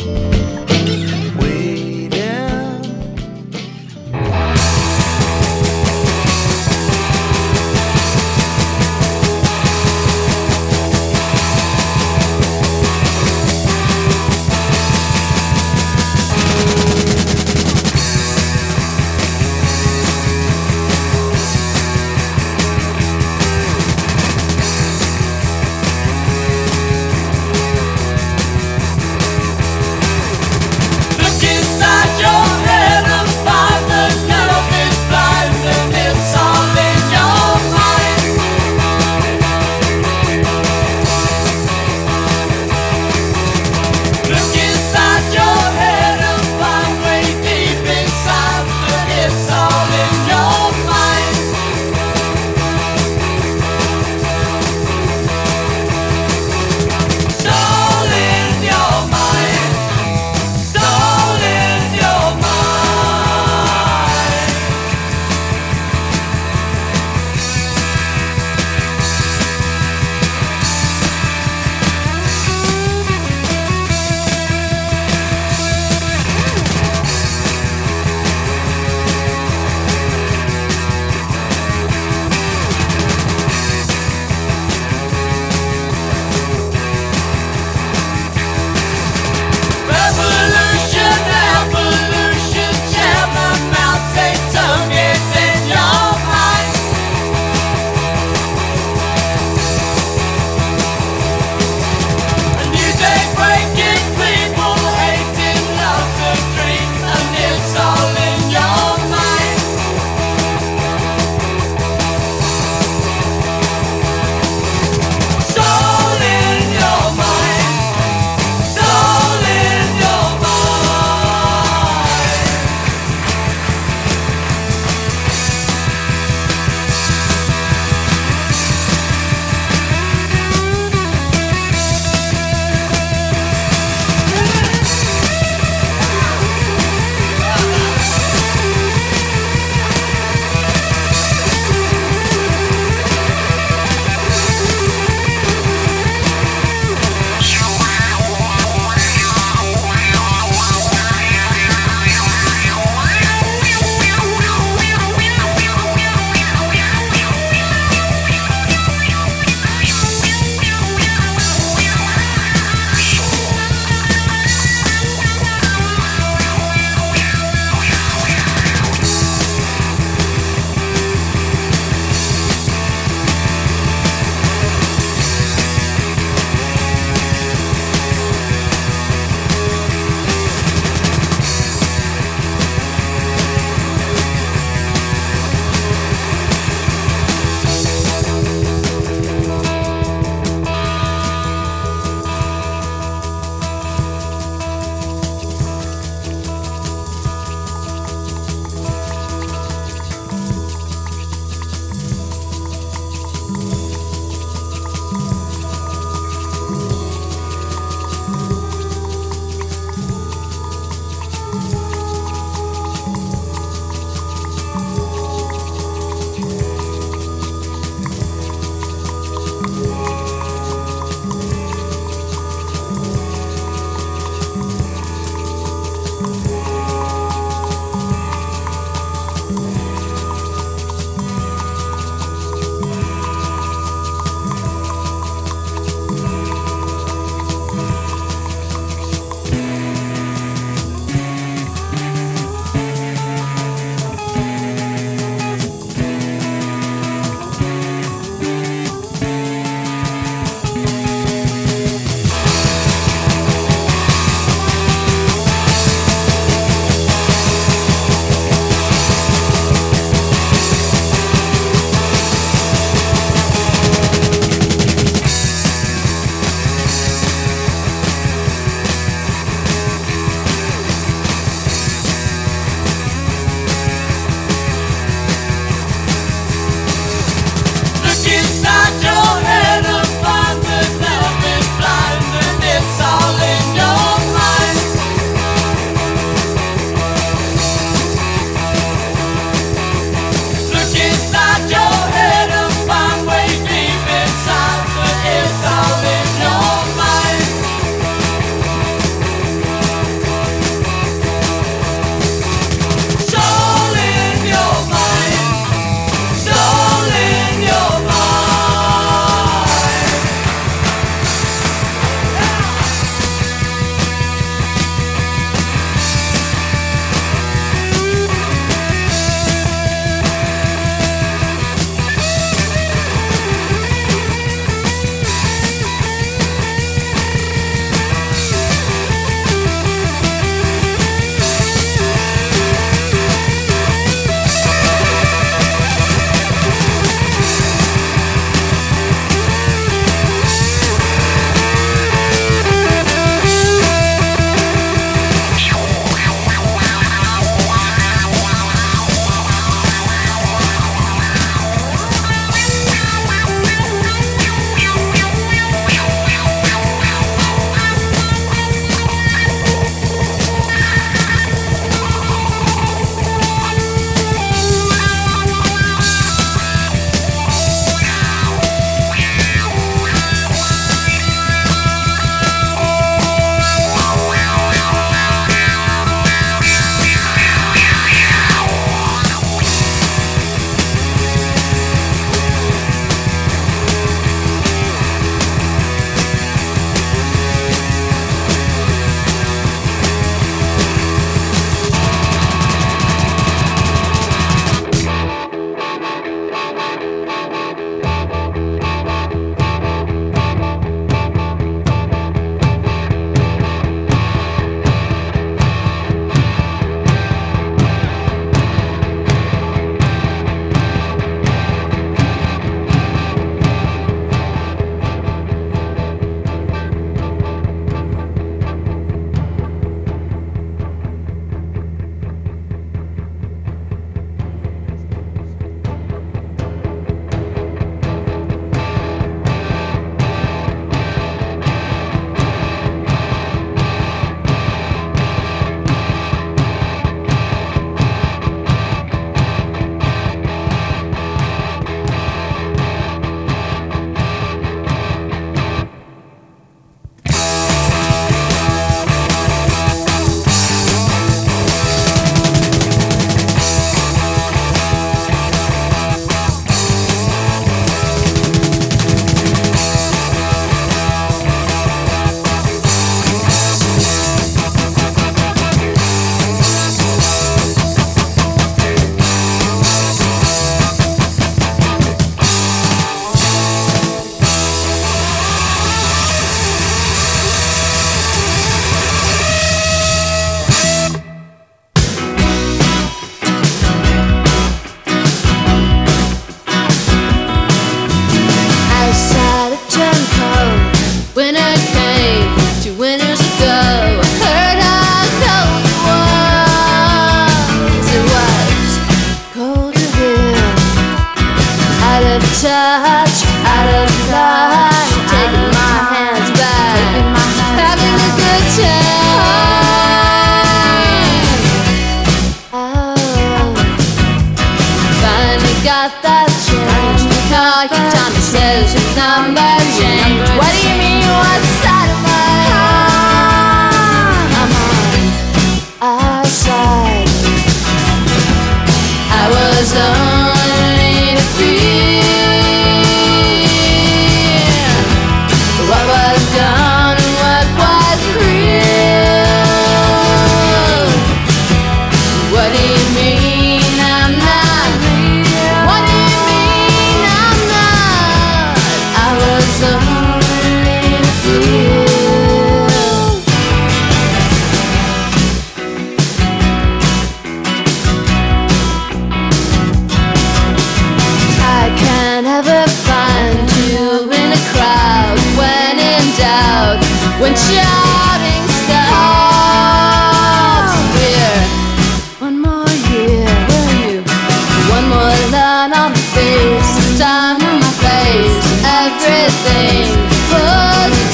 things pull you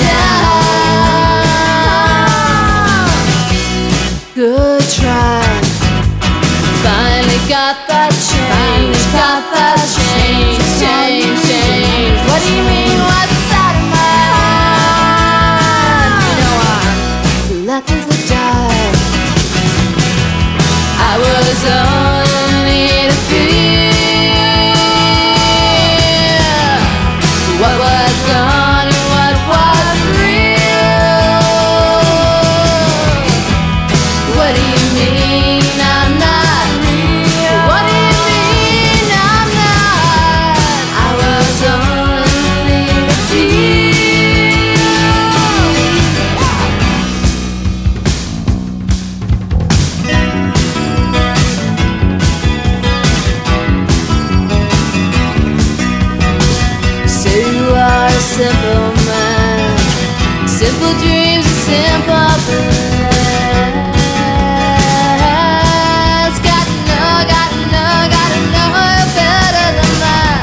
down. Good try. Finally got that change, got that change, change, change. What do you mean, what's out of my heart? You know I'm left with the dark. I was only to feel what was gone and what was real. What do you mean I'm not real? What do you mean I'm not? I was only to Say you are a simple man, simple dreams, simple plans. Gotta know, gotta know, gotta know you're better than that.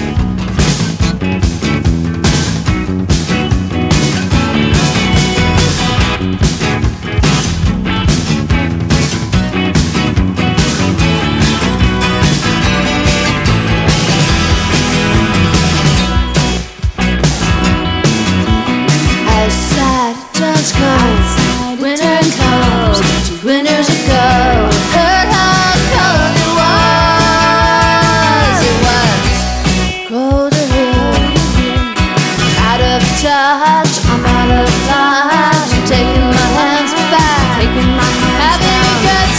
Outside it turns cold, winter comes, two winters ago. Heard how cold it was, it was colder here. Out of touch, I'm out of touch. I'm taking my hands back, taking my hands having a good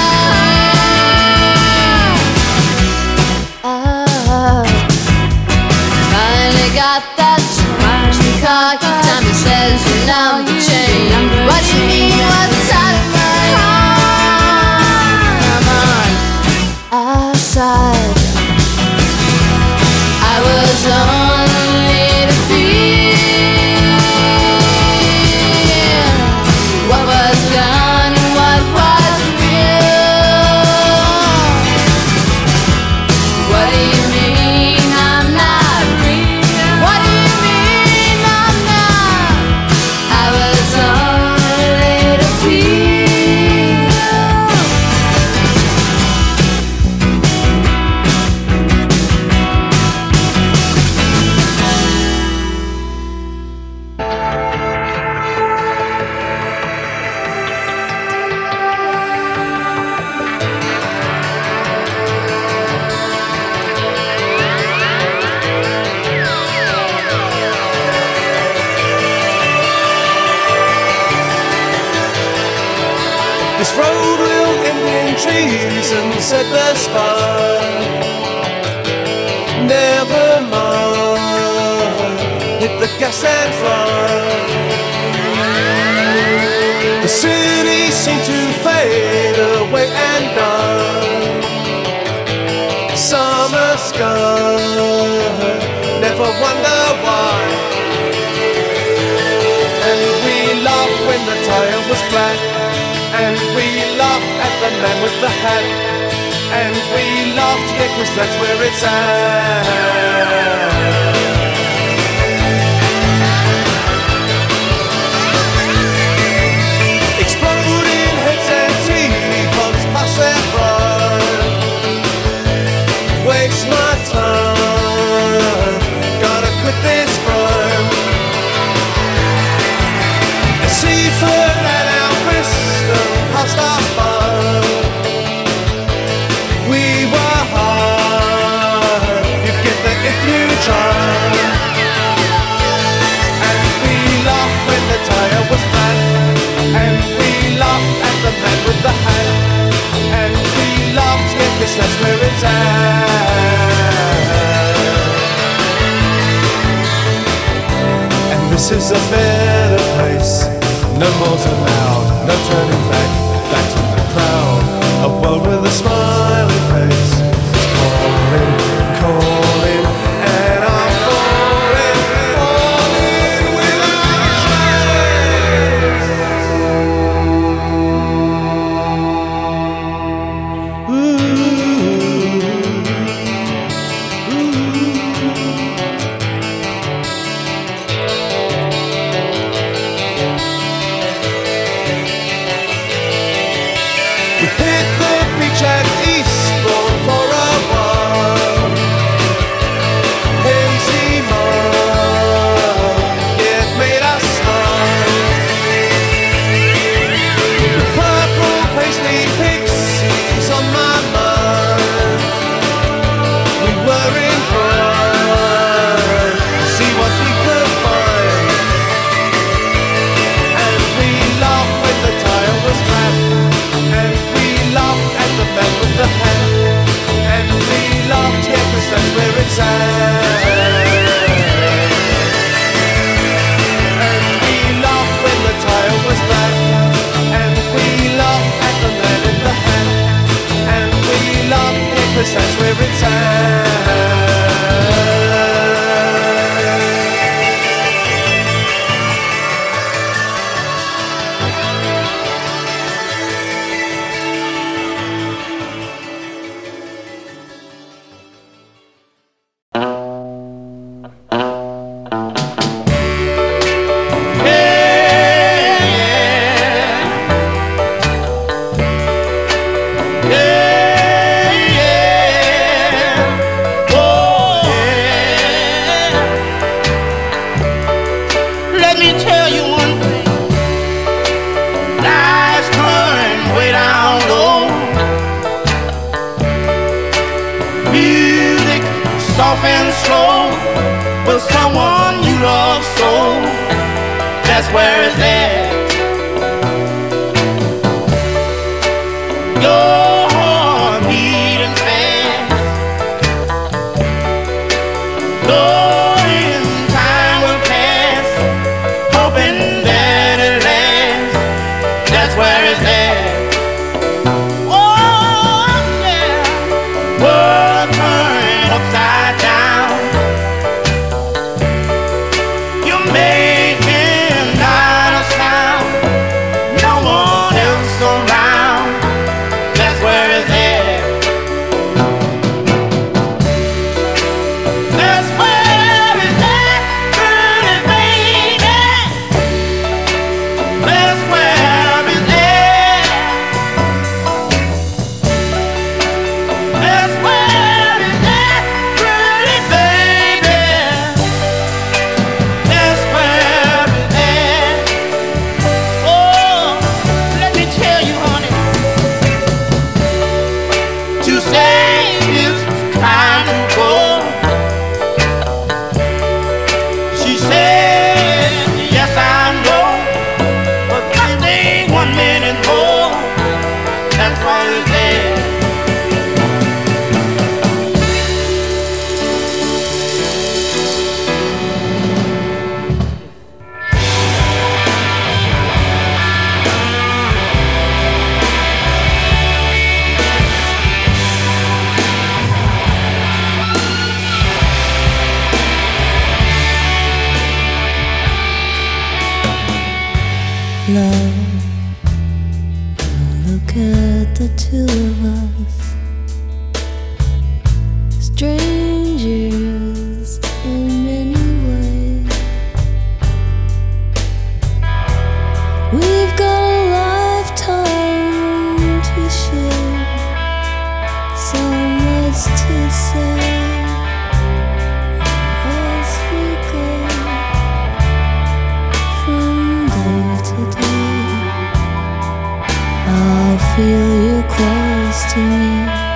time. Oh, finally got that change. The clock, time it says you know you change. What do you mean, what's out of my heart? Come on, outside. I was only to feel what was gone and what was real. What do you mean I'm not real? What do you mean I'm not? I was only to feel. This road will end in trees and set the spine. Never mind, hit the gas and fly. The city seemed to fade away and die. Summer sky, never wonder why. And we laughed when the tire was flat. And we laughed at the man with the hat. And we laughed, yeah, 'cause that's where it's at. Exploding heads and teapots pass their prime. Waste my time, gotta quit this crime. A seafood at our Bristol passed us by. We were high, you get there if you try. And we laughed when the tire was flat. And we laughed at the man with the hat. And we laughed, yeah, 'cause that's where it's at. And this is a better place. No more's allowed, no turning back, back to the crowd. A world with a smiling face is calling, calling, and I'm falling, falling without trace. Ooh, ooh. stroll with someone you love so. That's where it's at. Your heart beating fast. Knowing time will pass, hoping that it lasts. That's where it's at. Oh yeah, world turned upside down. You're making not a sound. No one else around. That's where it's at. That's where it's at, pretty baby. That's where it's at. That's where it's at, pretty baby. That's where it's at. Oh, let me tell you, honey. To say it's time to go. She said, yes, I know, but just ain't one minute more. That's why it's there. Love, look at the two of us, strangers in many ways. We've got a lifetime to share, so much to say as we go from day to day. I'll feel you close to me,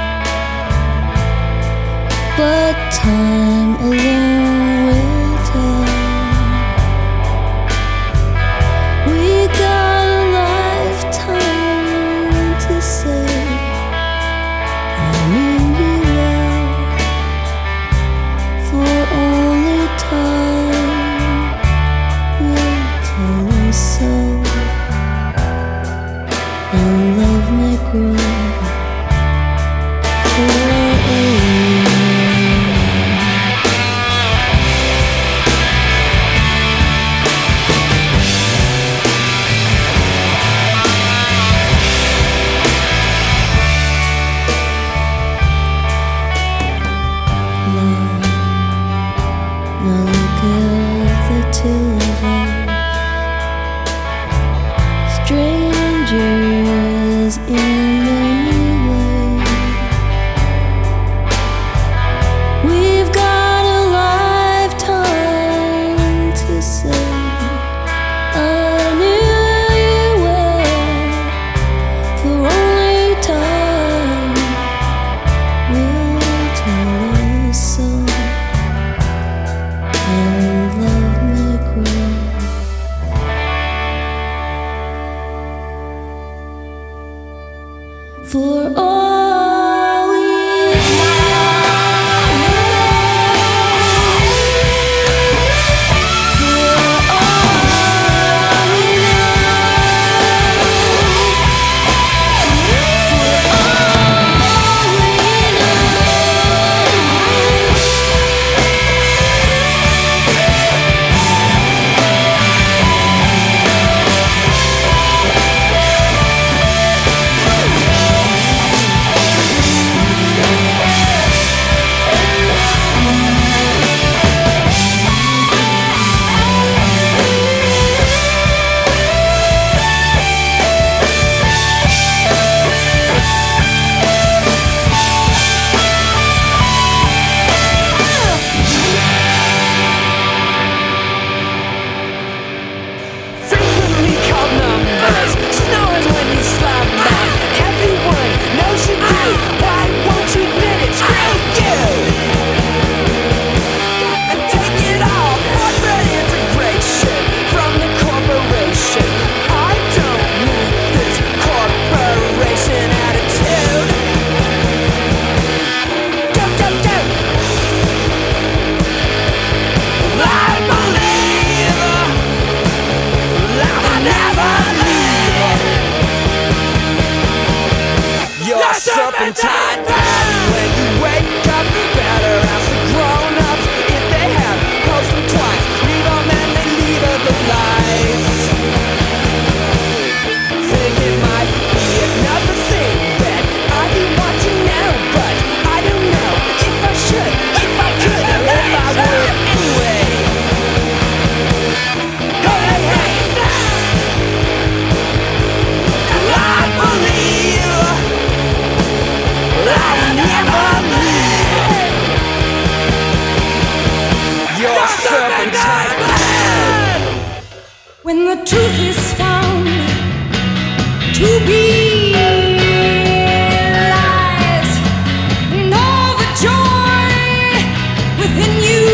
but time alone will tell. We got a lifetime to say I knew you well, for only time will tell us so. And love may grow Love, now look at the two of us, strangers in many ways. We've got a lifetime to say I knew you well, for only time will tell us so. And love may grow for all we serpentine pattern. When you wake up, better ask the grown-ups if they have post them twice. Leave them and they lead other lives. Think it might be another thing that I do want to know, but I don't know if I should, if I could, or if I would anyway. Hey, hey, and I believe I will never leave your serpentine plan. When the truth is found to be lies, and all the joy within you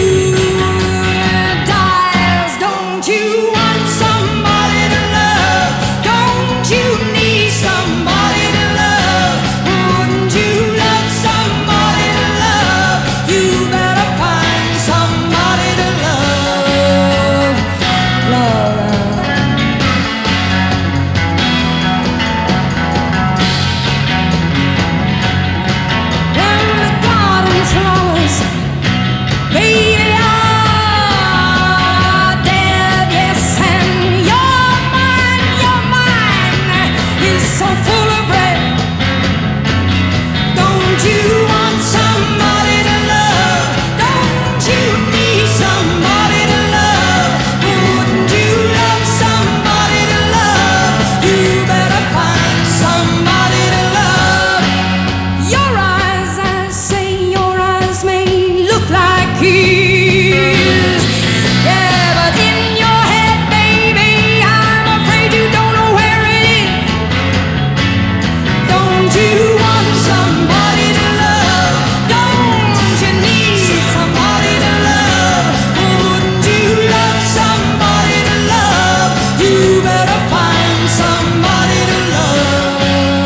dies. Don't you want somebody to love? Don't you need somebody to love? Wouldn't you love somebody to love? You better find somebody to love. Love. When the garden flowers, baby, are dead, yes, and your mind, your mind is so full of red. Don't you want somebody to love? Don't you need somebody to love? Wouldn't you love somebody to love? You better find somebody to love. Your eyes, I say, your eyes may look like his. Yeah, but in your head, baby, I'm afraid you don't know where it is. Don't you want somebody to love? Don't you need somebody to love? Wouldn't you love somebody to love? You better find somebody to love.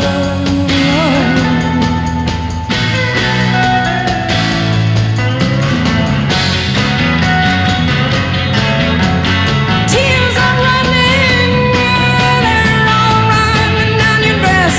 Tears are running, they're all running down your dress.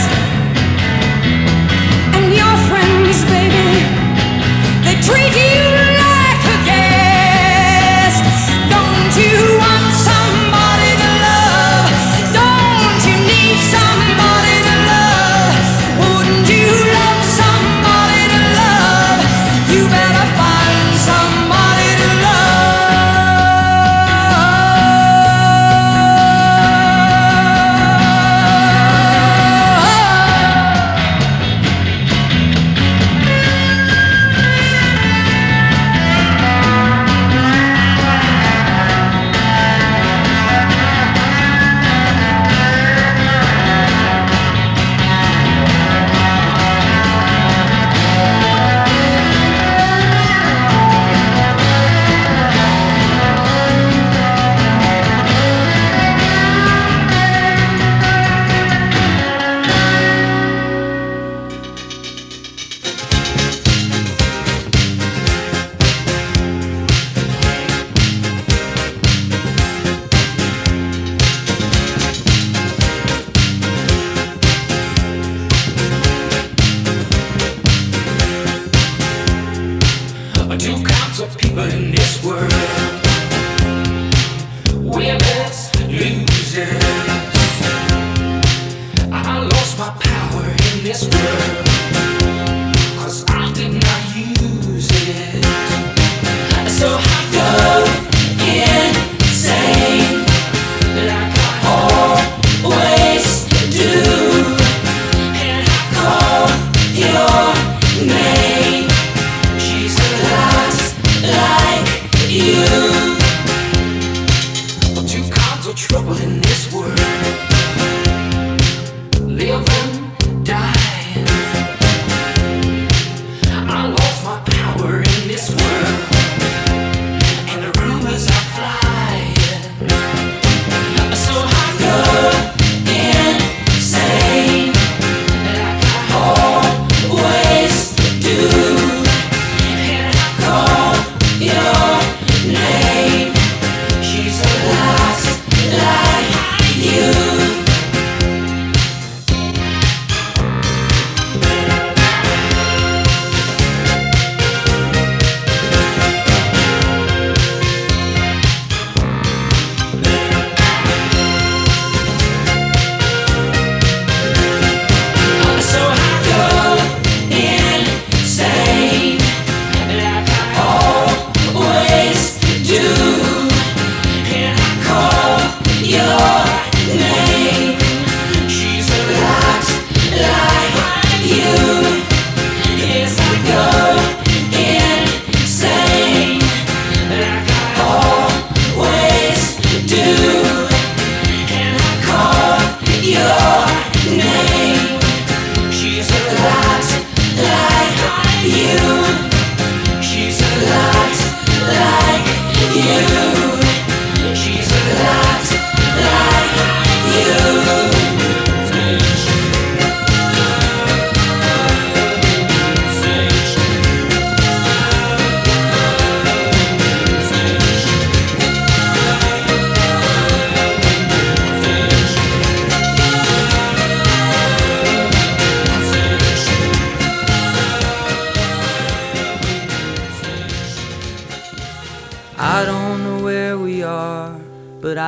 And your friends, baby, they treat you like a guest. Don't you want somebody to love? Don't you need somebody to love? Wouldn't you love somebody to love? You better find somebody to Two kinds of people in this world: winners, losers. I lost my power in this world 'cause I did not use it. So I go insane like I always do, and I call your name. She's a lot like you. Two kinds of trouble in this world: living, dying.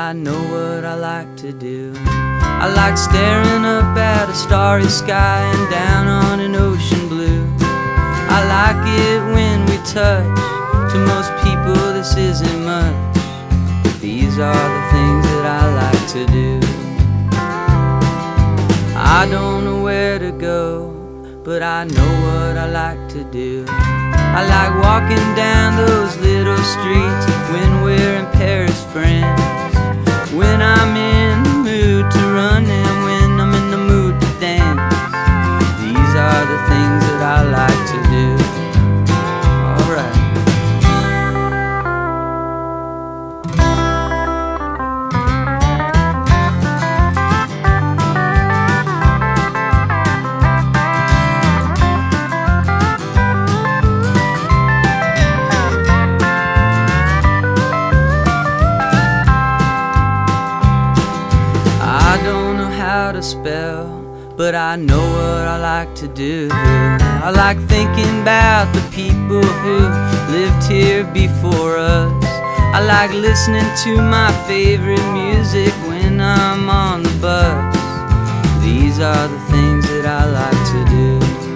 I know what I like to do. I like staring up at a starry sky and down on an ocean blue. I like it when we touch. To most people this isn't much, but these are the things that I like to do. I don't know where to go, but I know what I like to do. I like walking down those little streets when we're in Paris, France. When I'm in the mood to run and when I'm in the mood to dance. These are the things that I like to do. Alright. To spell, but I know what I like to do. I like thinking about the people who lived here before us. I like listening to my favorite music when I'm on the bus. These are the things that I like to do.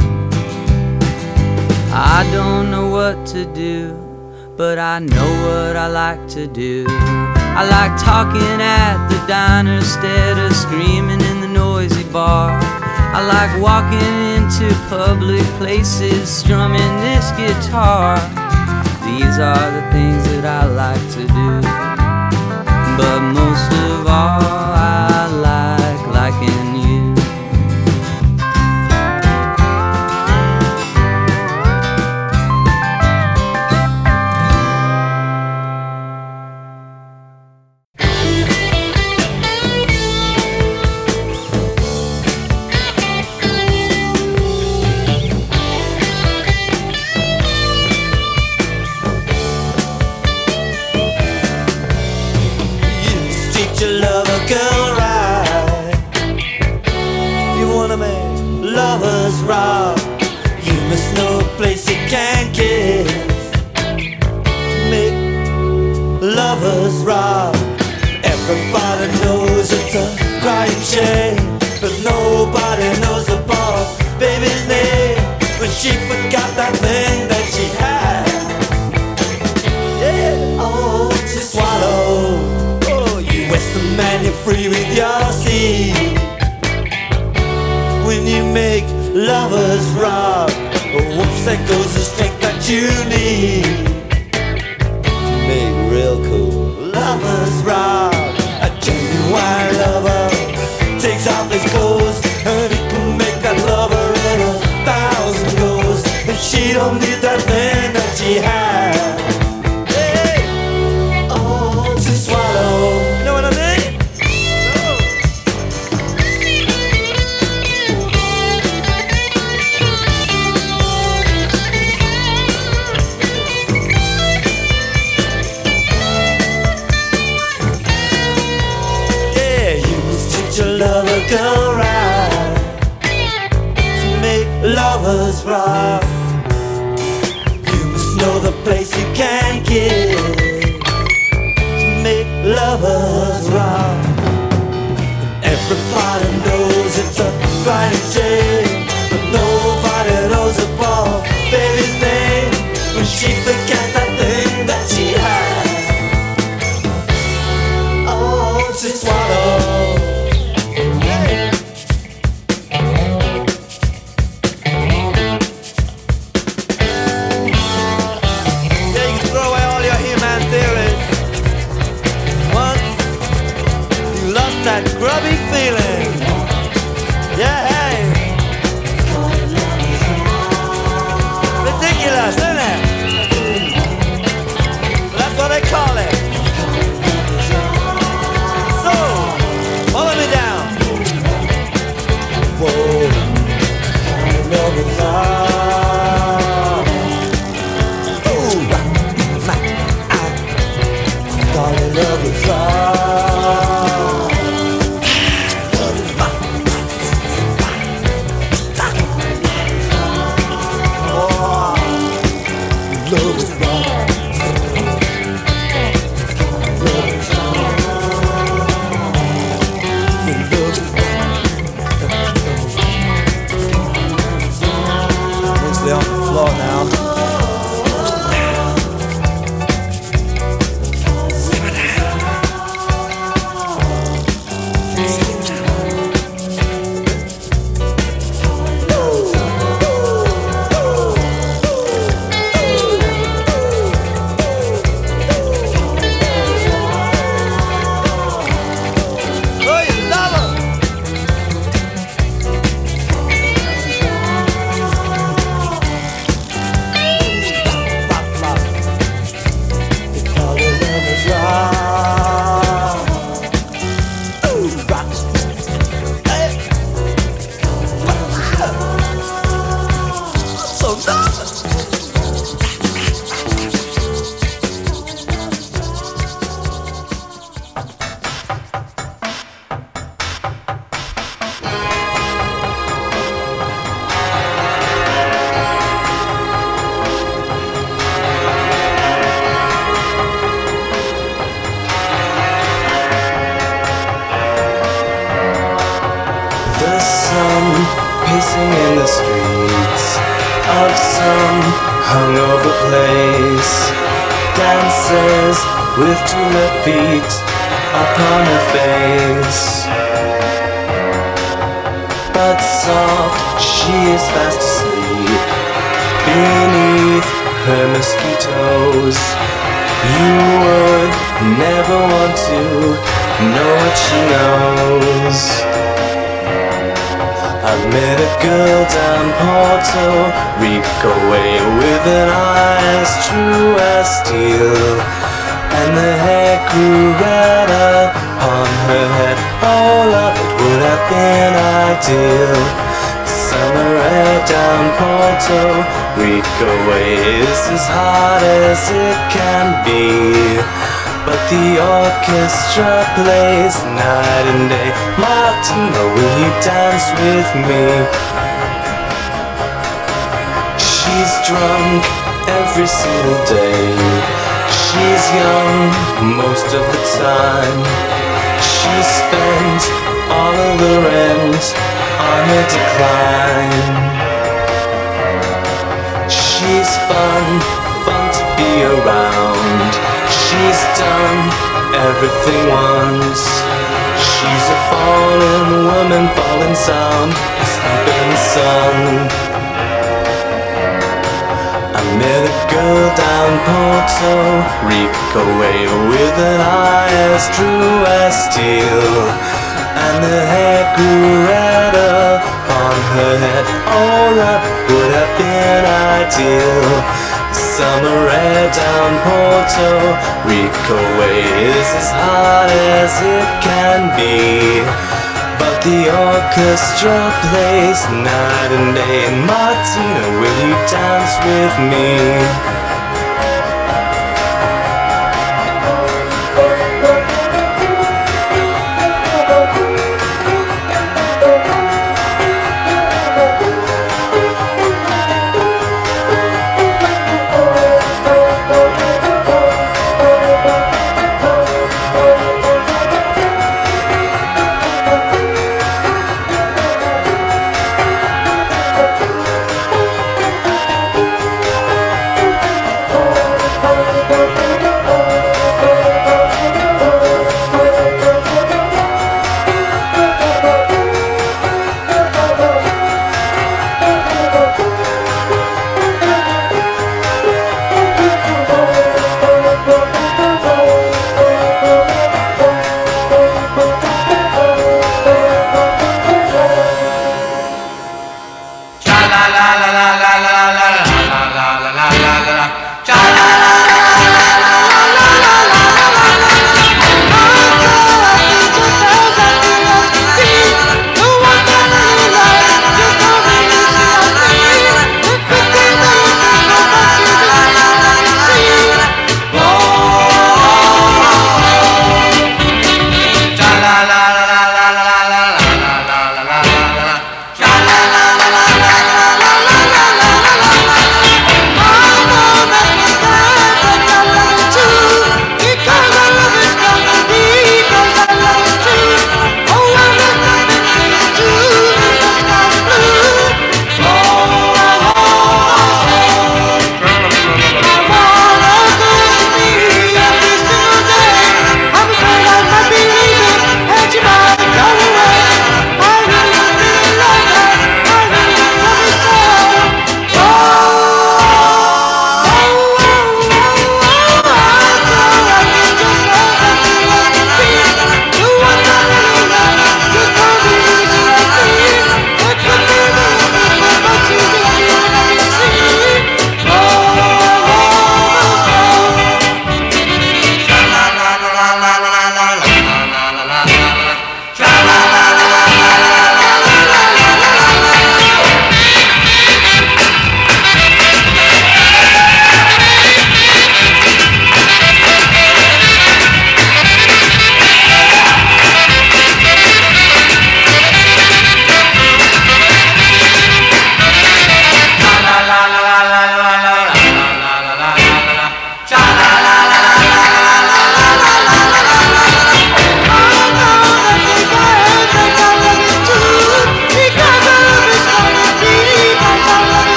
I don't know what to do, but I know what I like to do. I like talking at the diner instead of screaming in the noisy bar. I like walking into public places strumming this guitar. These are the things that I like to do. But most of all I like liking you. Rock. You must know a place you can kiss to make lovers rock. Everybody knows it's a crying shame, but nobody knows the poor baby's name when she forgot that thing that she had. Yeah, oh, to swallow. Oh, you Western man, you're free with your seed. When you make lovers rock, oh, whoops, there goes the strength that you need to make real cool lovers rock. A genuine lover takes off his clothes and he can make that lover in a thousand goes. And she don't need that thing that she had. Hey, oh, to swallow. Know what I mean? Go right to make lovers rock. You must know the place you can get to make lovers rock. And everybody knows it's a crying shame, but nobody knows the poor baby's name when she forgets that thing that she had. Oh, to swallow. The sun pacing in the streets of some hungover place dances with two left feet upon her face. But soft, she is fast asleep beneath her mosquitoes. You would never want to know what she knows. I met a girl down Puerto Rico way with an eye as true as steel, and the hair grew red upon her head. Oh love, it would have been ideal. Summer air down Puerto Rico way is as hot as it can be, but the orchestra plays night and day. Martina, will you dance with me? She's drunk every single day. She's young most of the time. She spent all of the rent on her decline. She's fun, fun to be around. She's done everything once. She's a fallen woman, fallen sound, asleep in the sun. I met a girl down Puerto Rico way with an eye as true as steel, and the hair grew red upon her head. Oh, that would have been ideal. Summer air down Puerto Rico way is as hot as it can be, but the orchestra plays night and day. Martina, will you dance with me?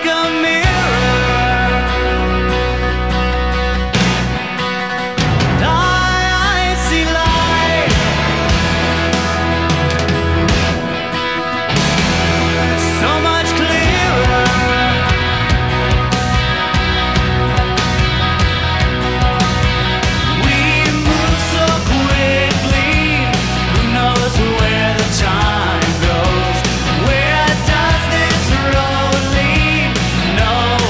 a mirror. And I see light. So much clearer. We move so quickly. Who knows where the time goes? Where does this road lead? No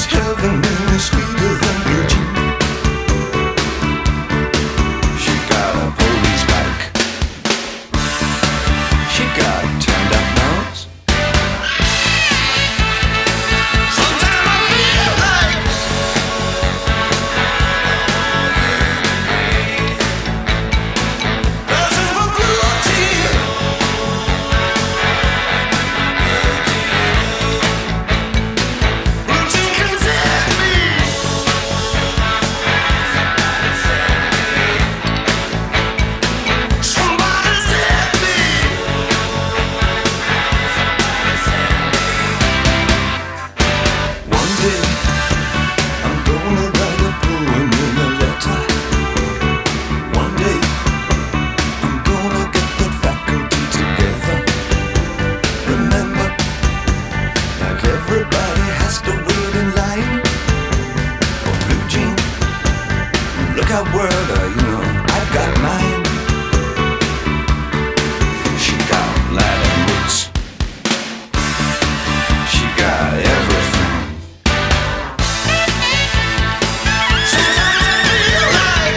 Is heaven any sweeter than blue jeans? She got a police bike. She got a turned up nose. Sometimes I feel like dancing for cruelty. Routine can take me. Somebody save me. One day I'm gonna write a poem in a letter. One day I'm gonna get the faculty together. Remember, like everybody has to wait in line for blue jeans. Look out, world, uh, you know I've got mine. She got Latin roots. She got everything. Sometimes I feel like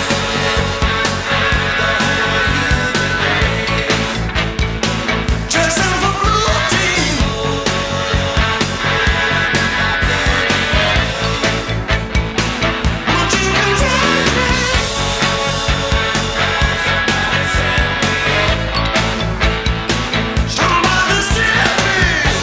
dressing for cruelty. Routine can take me. Somebody save me.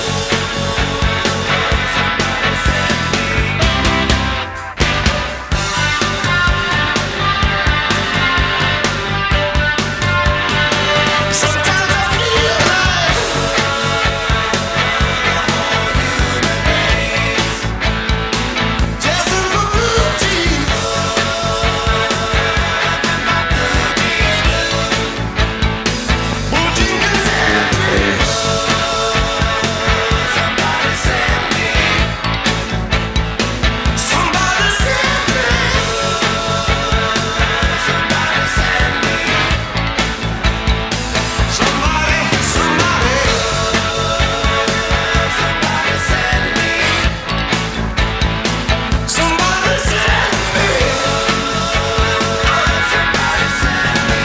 Sometimes I feel like dancing for cruelty. Routine can take me. Somebody save me. Somebody save me. Somebody save me. Somebody, somebody. Somebody save me. Somebody save me. Somebody save me.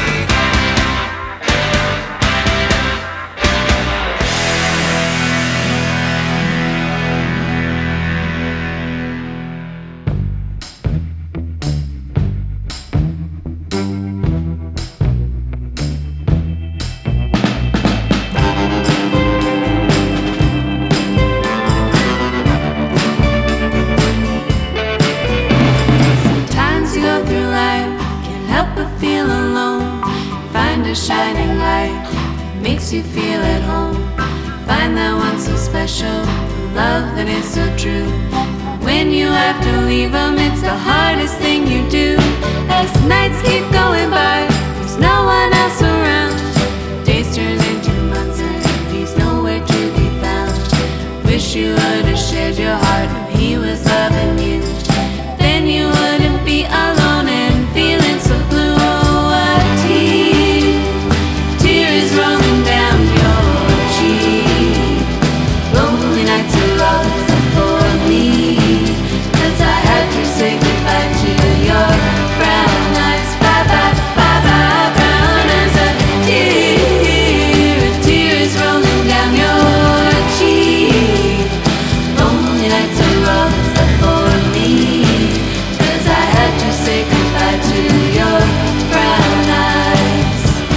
Sometimes you go through life, can't help but feel alone. Find a shining light that makes you feel at home. Find that one so special, the love that is so true. When you have to leave them, it's the hardest thing you do. As nights keep going by, there's no one else around. Days turn into months and he's nowhere to be found. Wish you would have shared your heart when he was loving you. Then you wouldn't be alone and feeling so blue. Oh, a tear, tear is rolling down your cheek. Lonely nights are all except for me. 'Cause I had to say goodbye to your brown eyes. Bye bye, bye bye, brown eyes. A tear, a tear is rolling down your cheek. Lonely nights are all except for me. 'Cause I had to say goodbye to your brown eyes.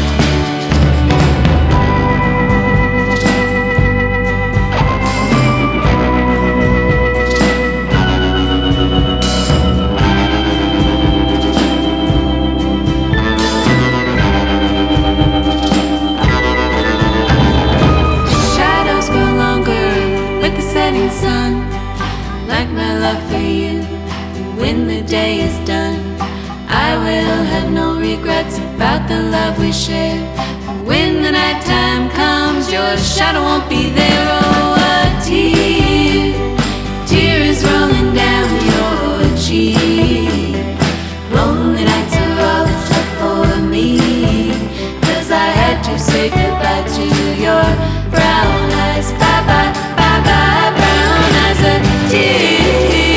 Shadows grow longer with the setting sun. Like my love for you, when the day is done, I will have no regrets about the love we share. When the nighttime comes, your shadow won't be there. Oh, a tear, tear is rolling down your cheek. Lonely nights are all that's left for me. 'Cause I had to say goodbye to your brown eyes. Bye bye, bye bye, brown eyes. A tear.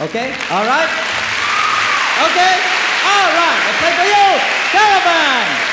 Okay? All right? Okay? All right. Let's play for you, Caravan.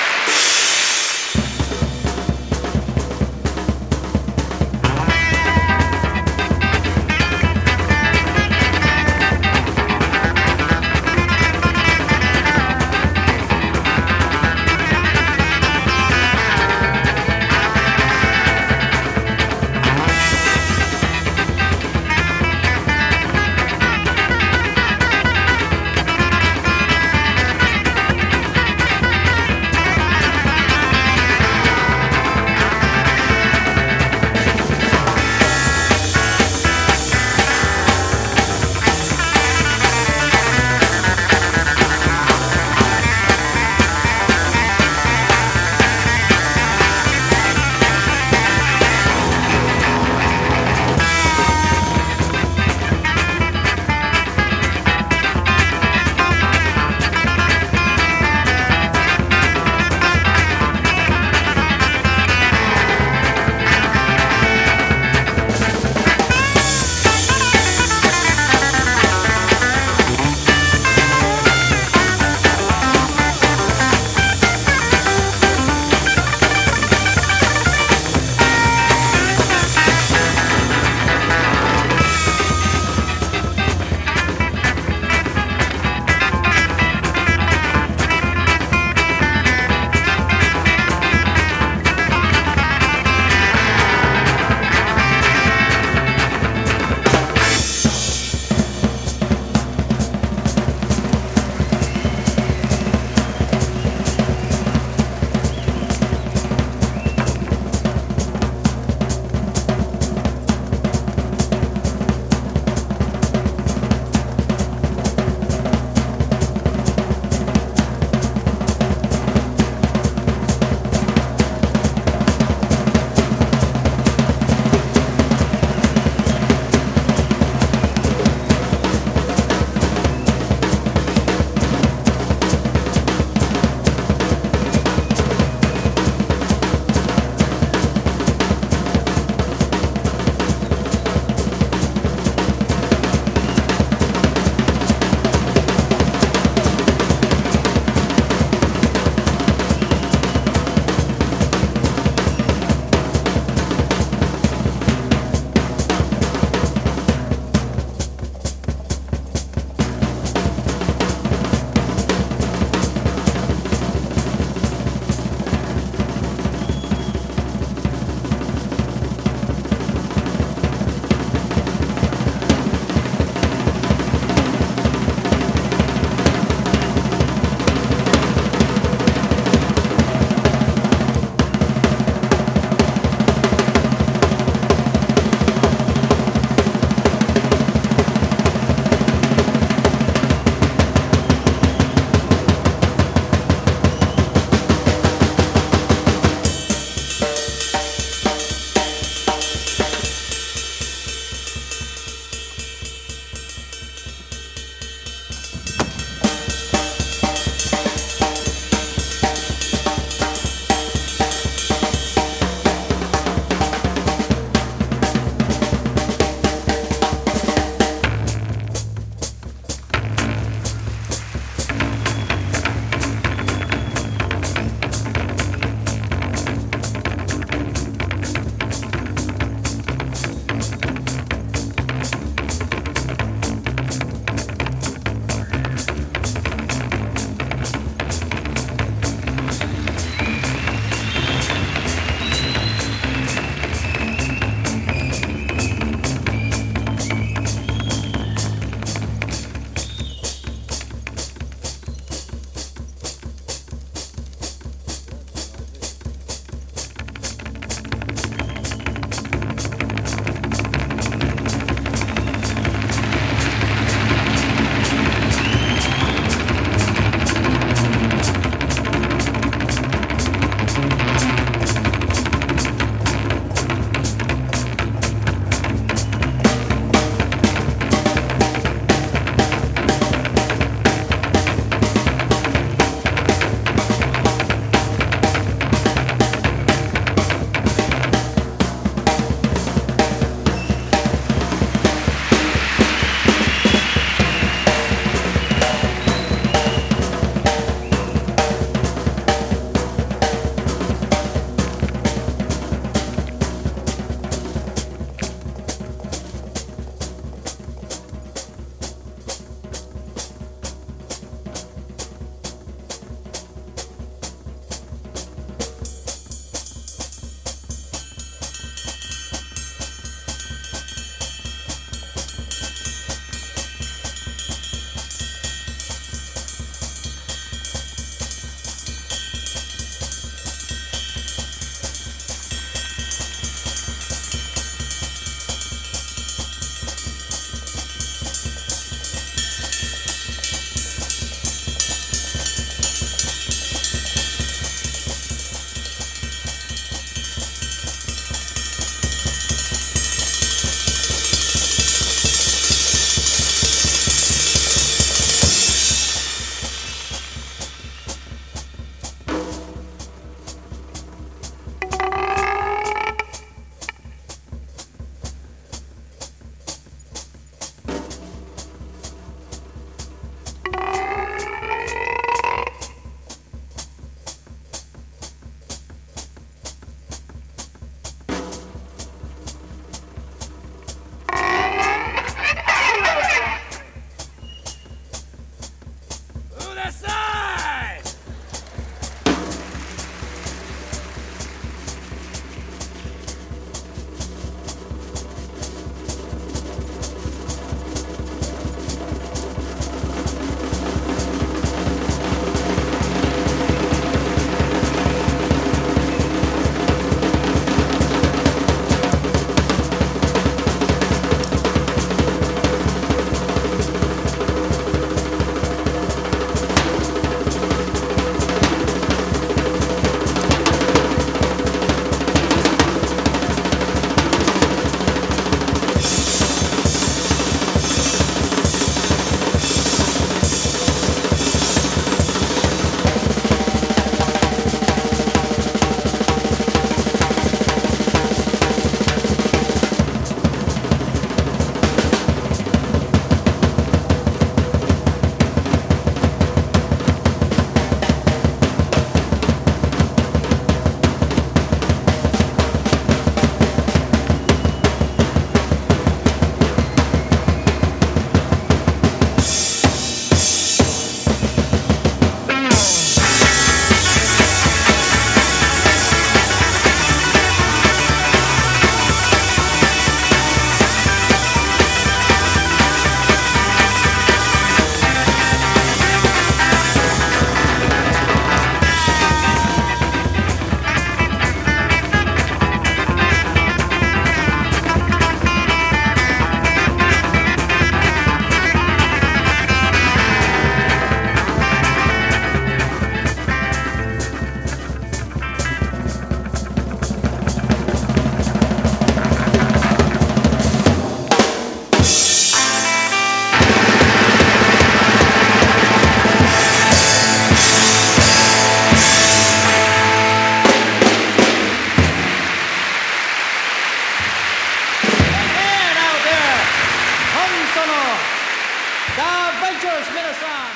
sono The Ventures, minasan.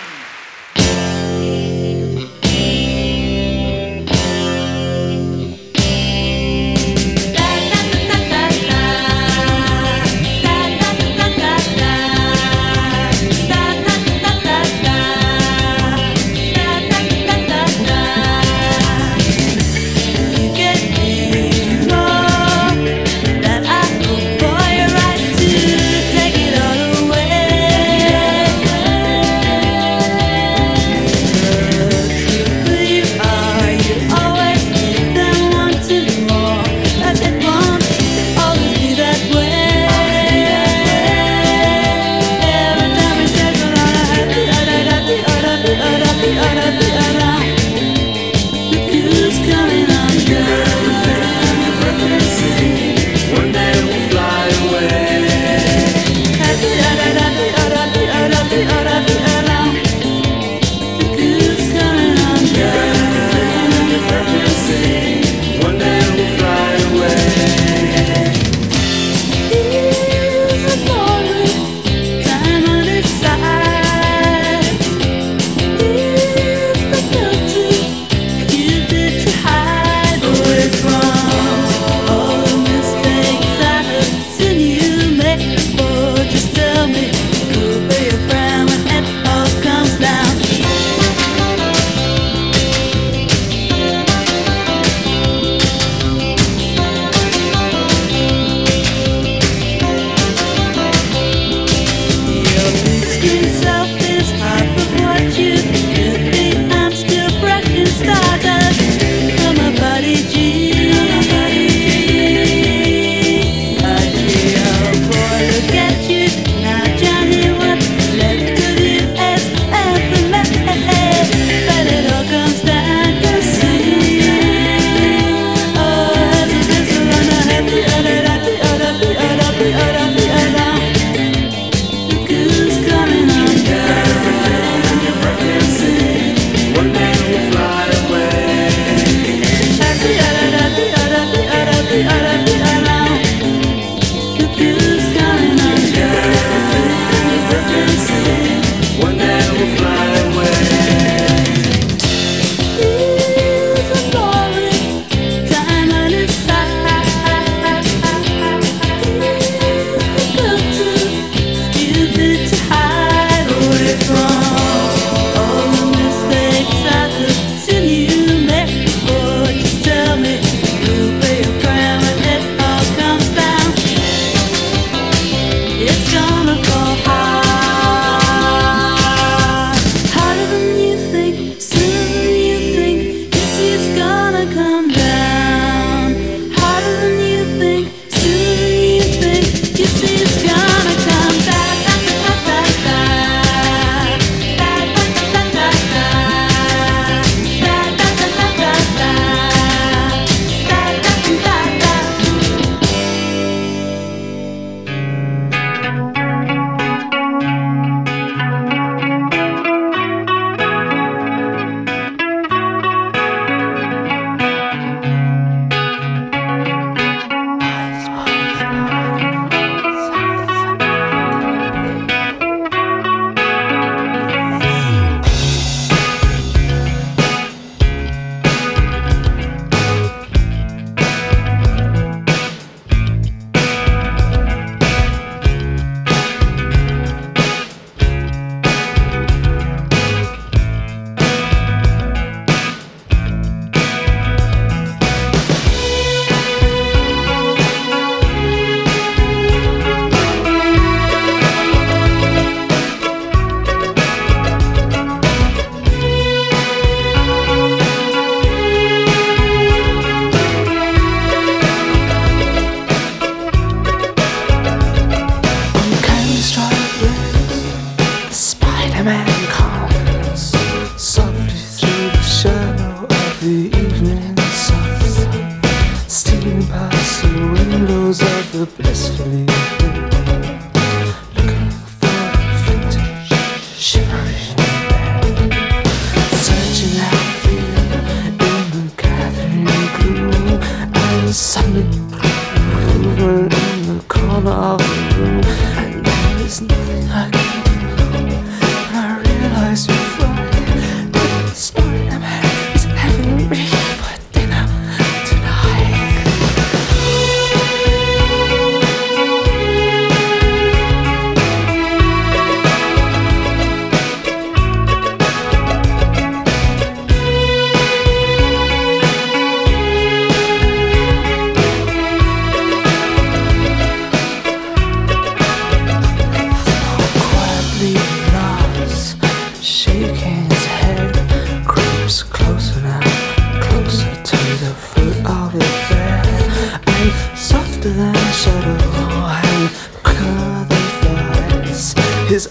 Take it all away.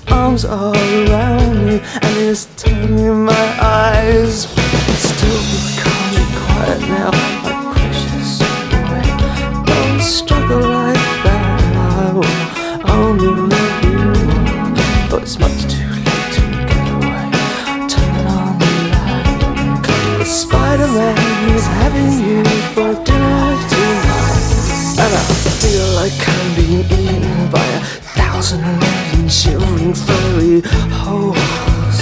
arms all around me, and he's turning my eyes. Still calm and quiet now, my precious boy. Don't struggle like that, I will only love you more. Though it's much too late to get away, turn on the light. The Spider-Man is having you for dinner tonight, and I feel like I'm being eaten by a thousand million shivering furry holes.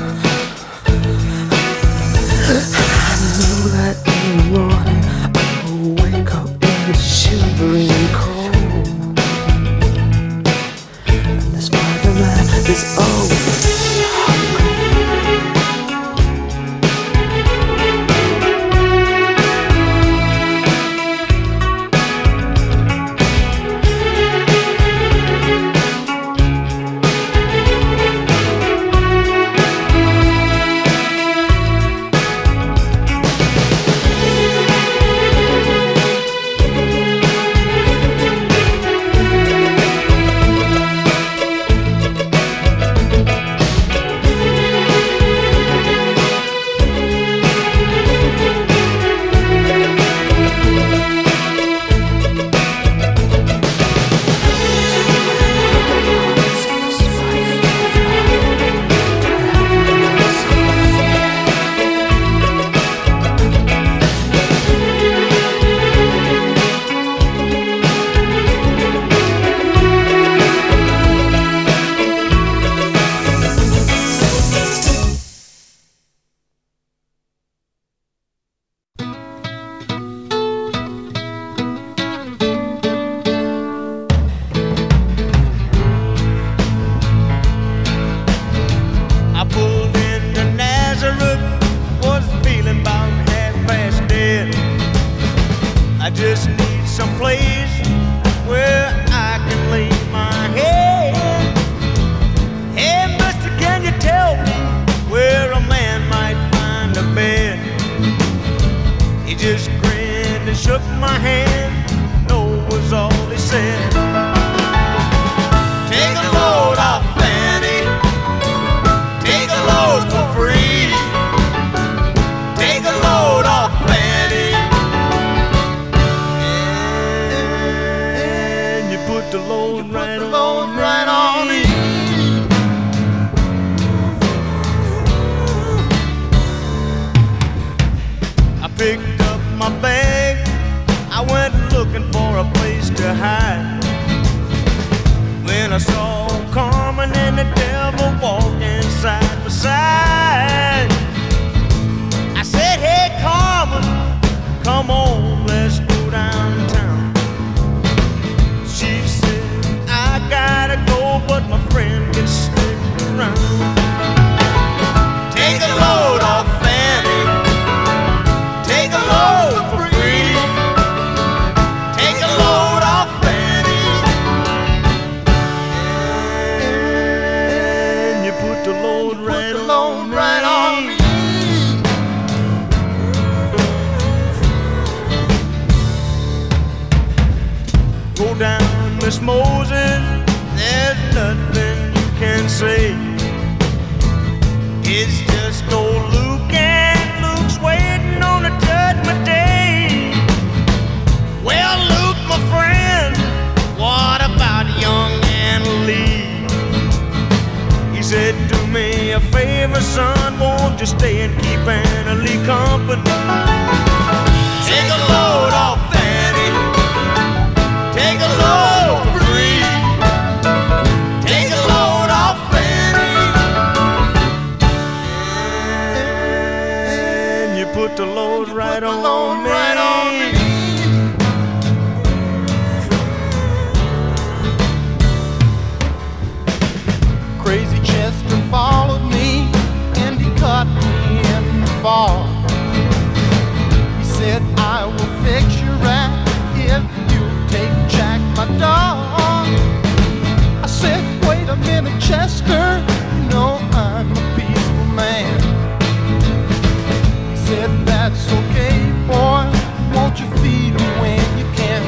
I know that in the morning I will wake up in the shivering cold, and the Spider-Man is always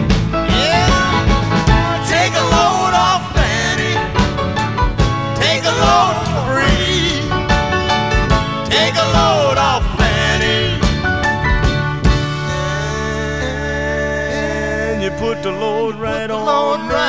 take a the load right on me.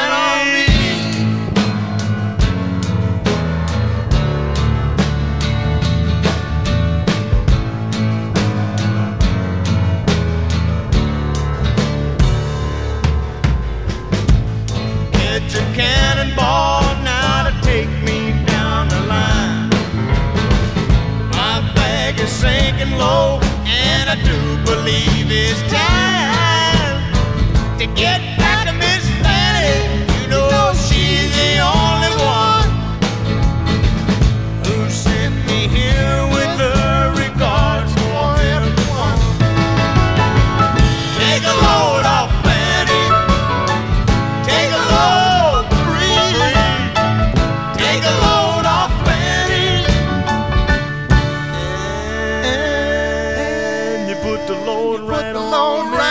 It's a cannonball now to take me down the line. My bag is sinking low, and I do believe it's time to get back to Miss Fanny. You know she's the only one who sent me here with her regards for everyone. Take a load off Fanny. Take a load free. Take a load off Fanny. And you put the load right on me.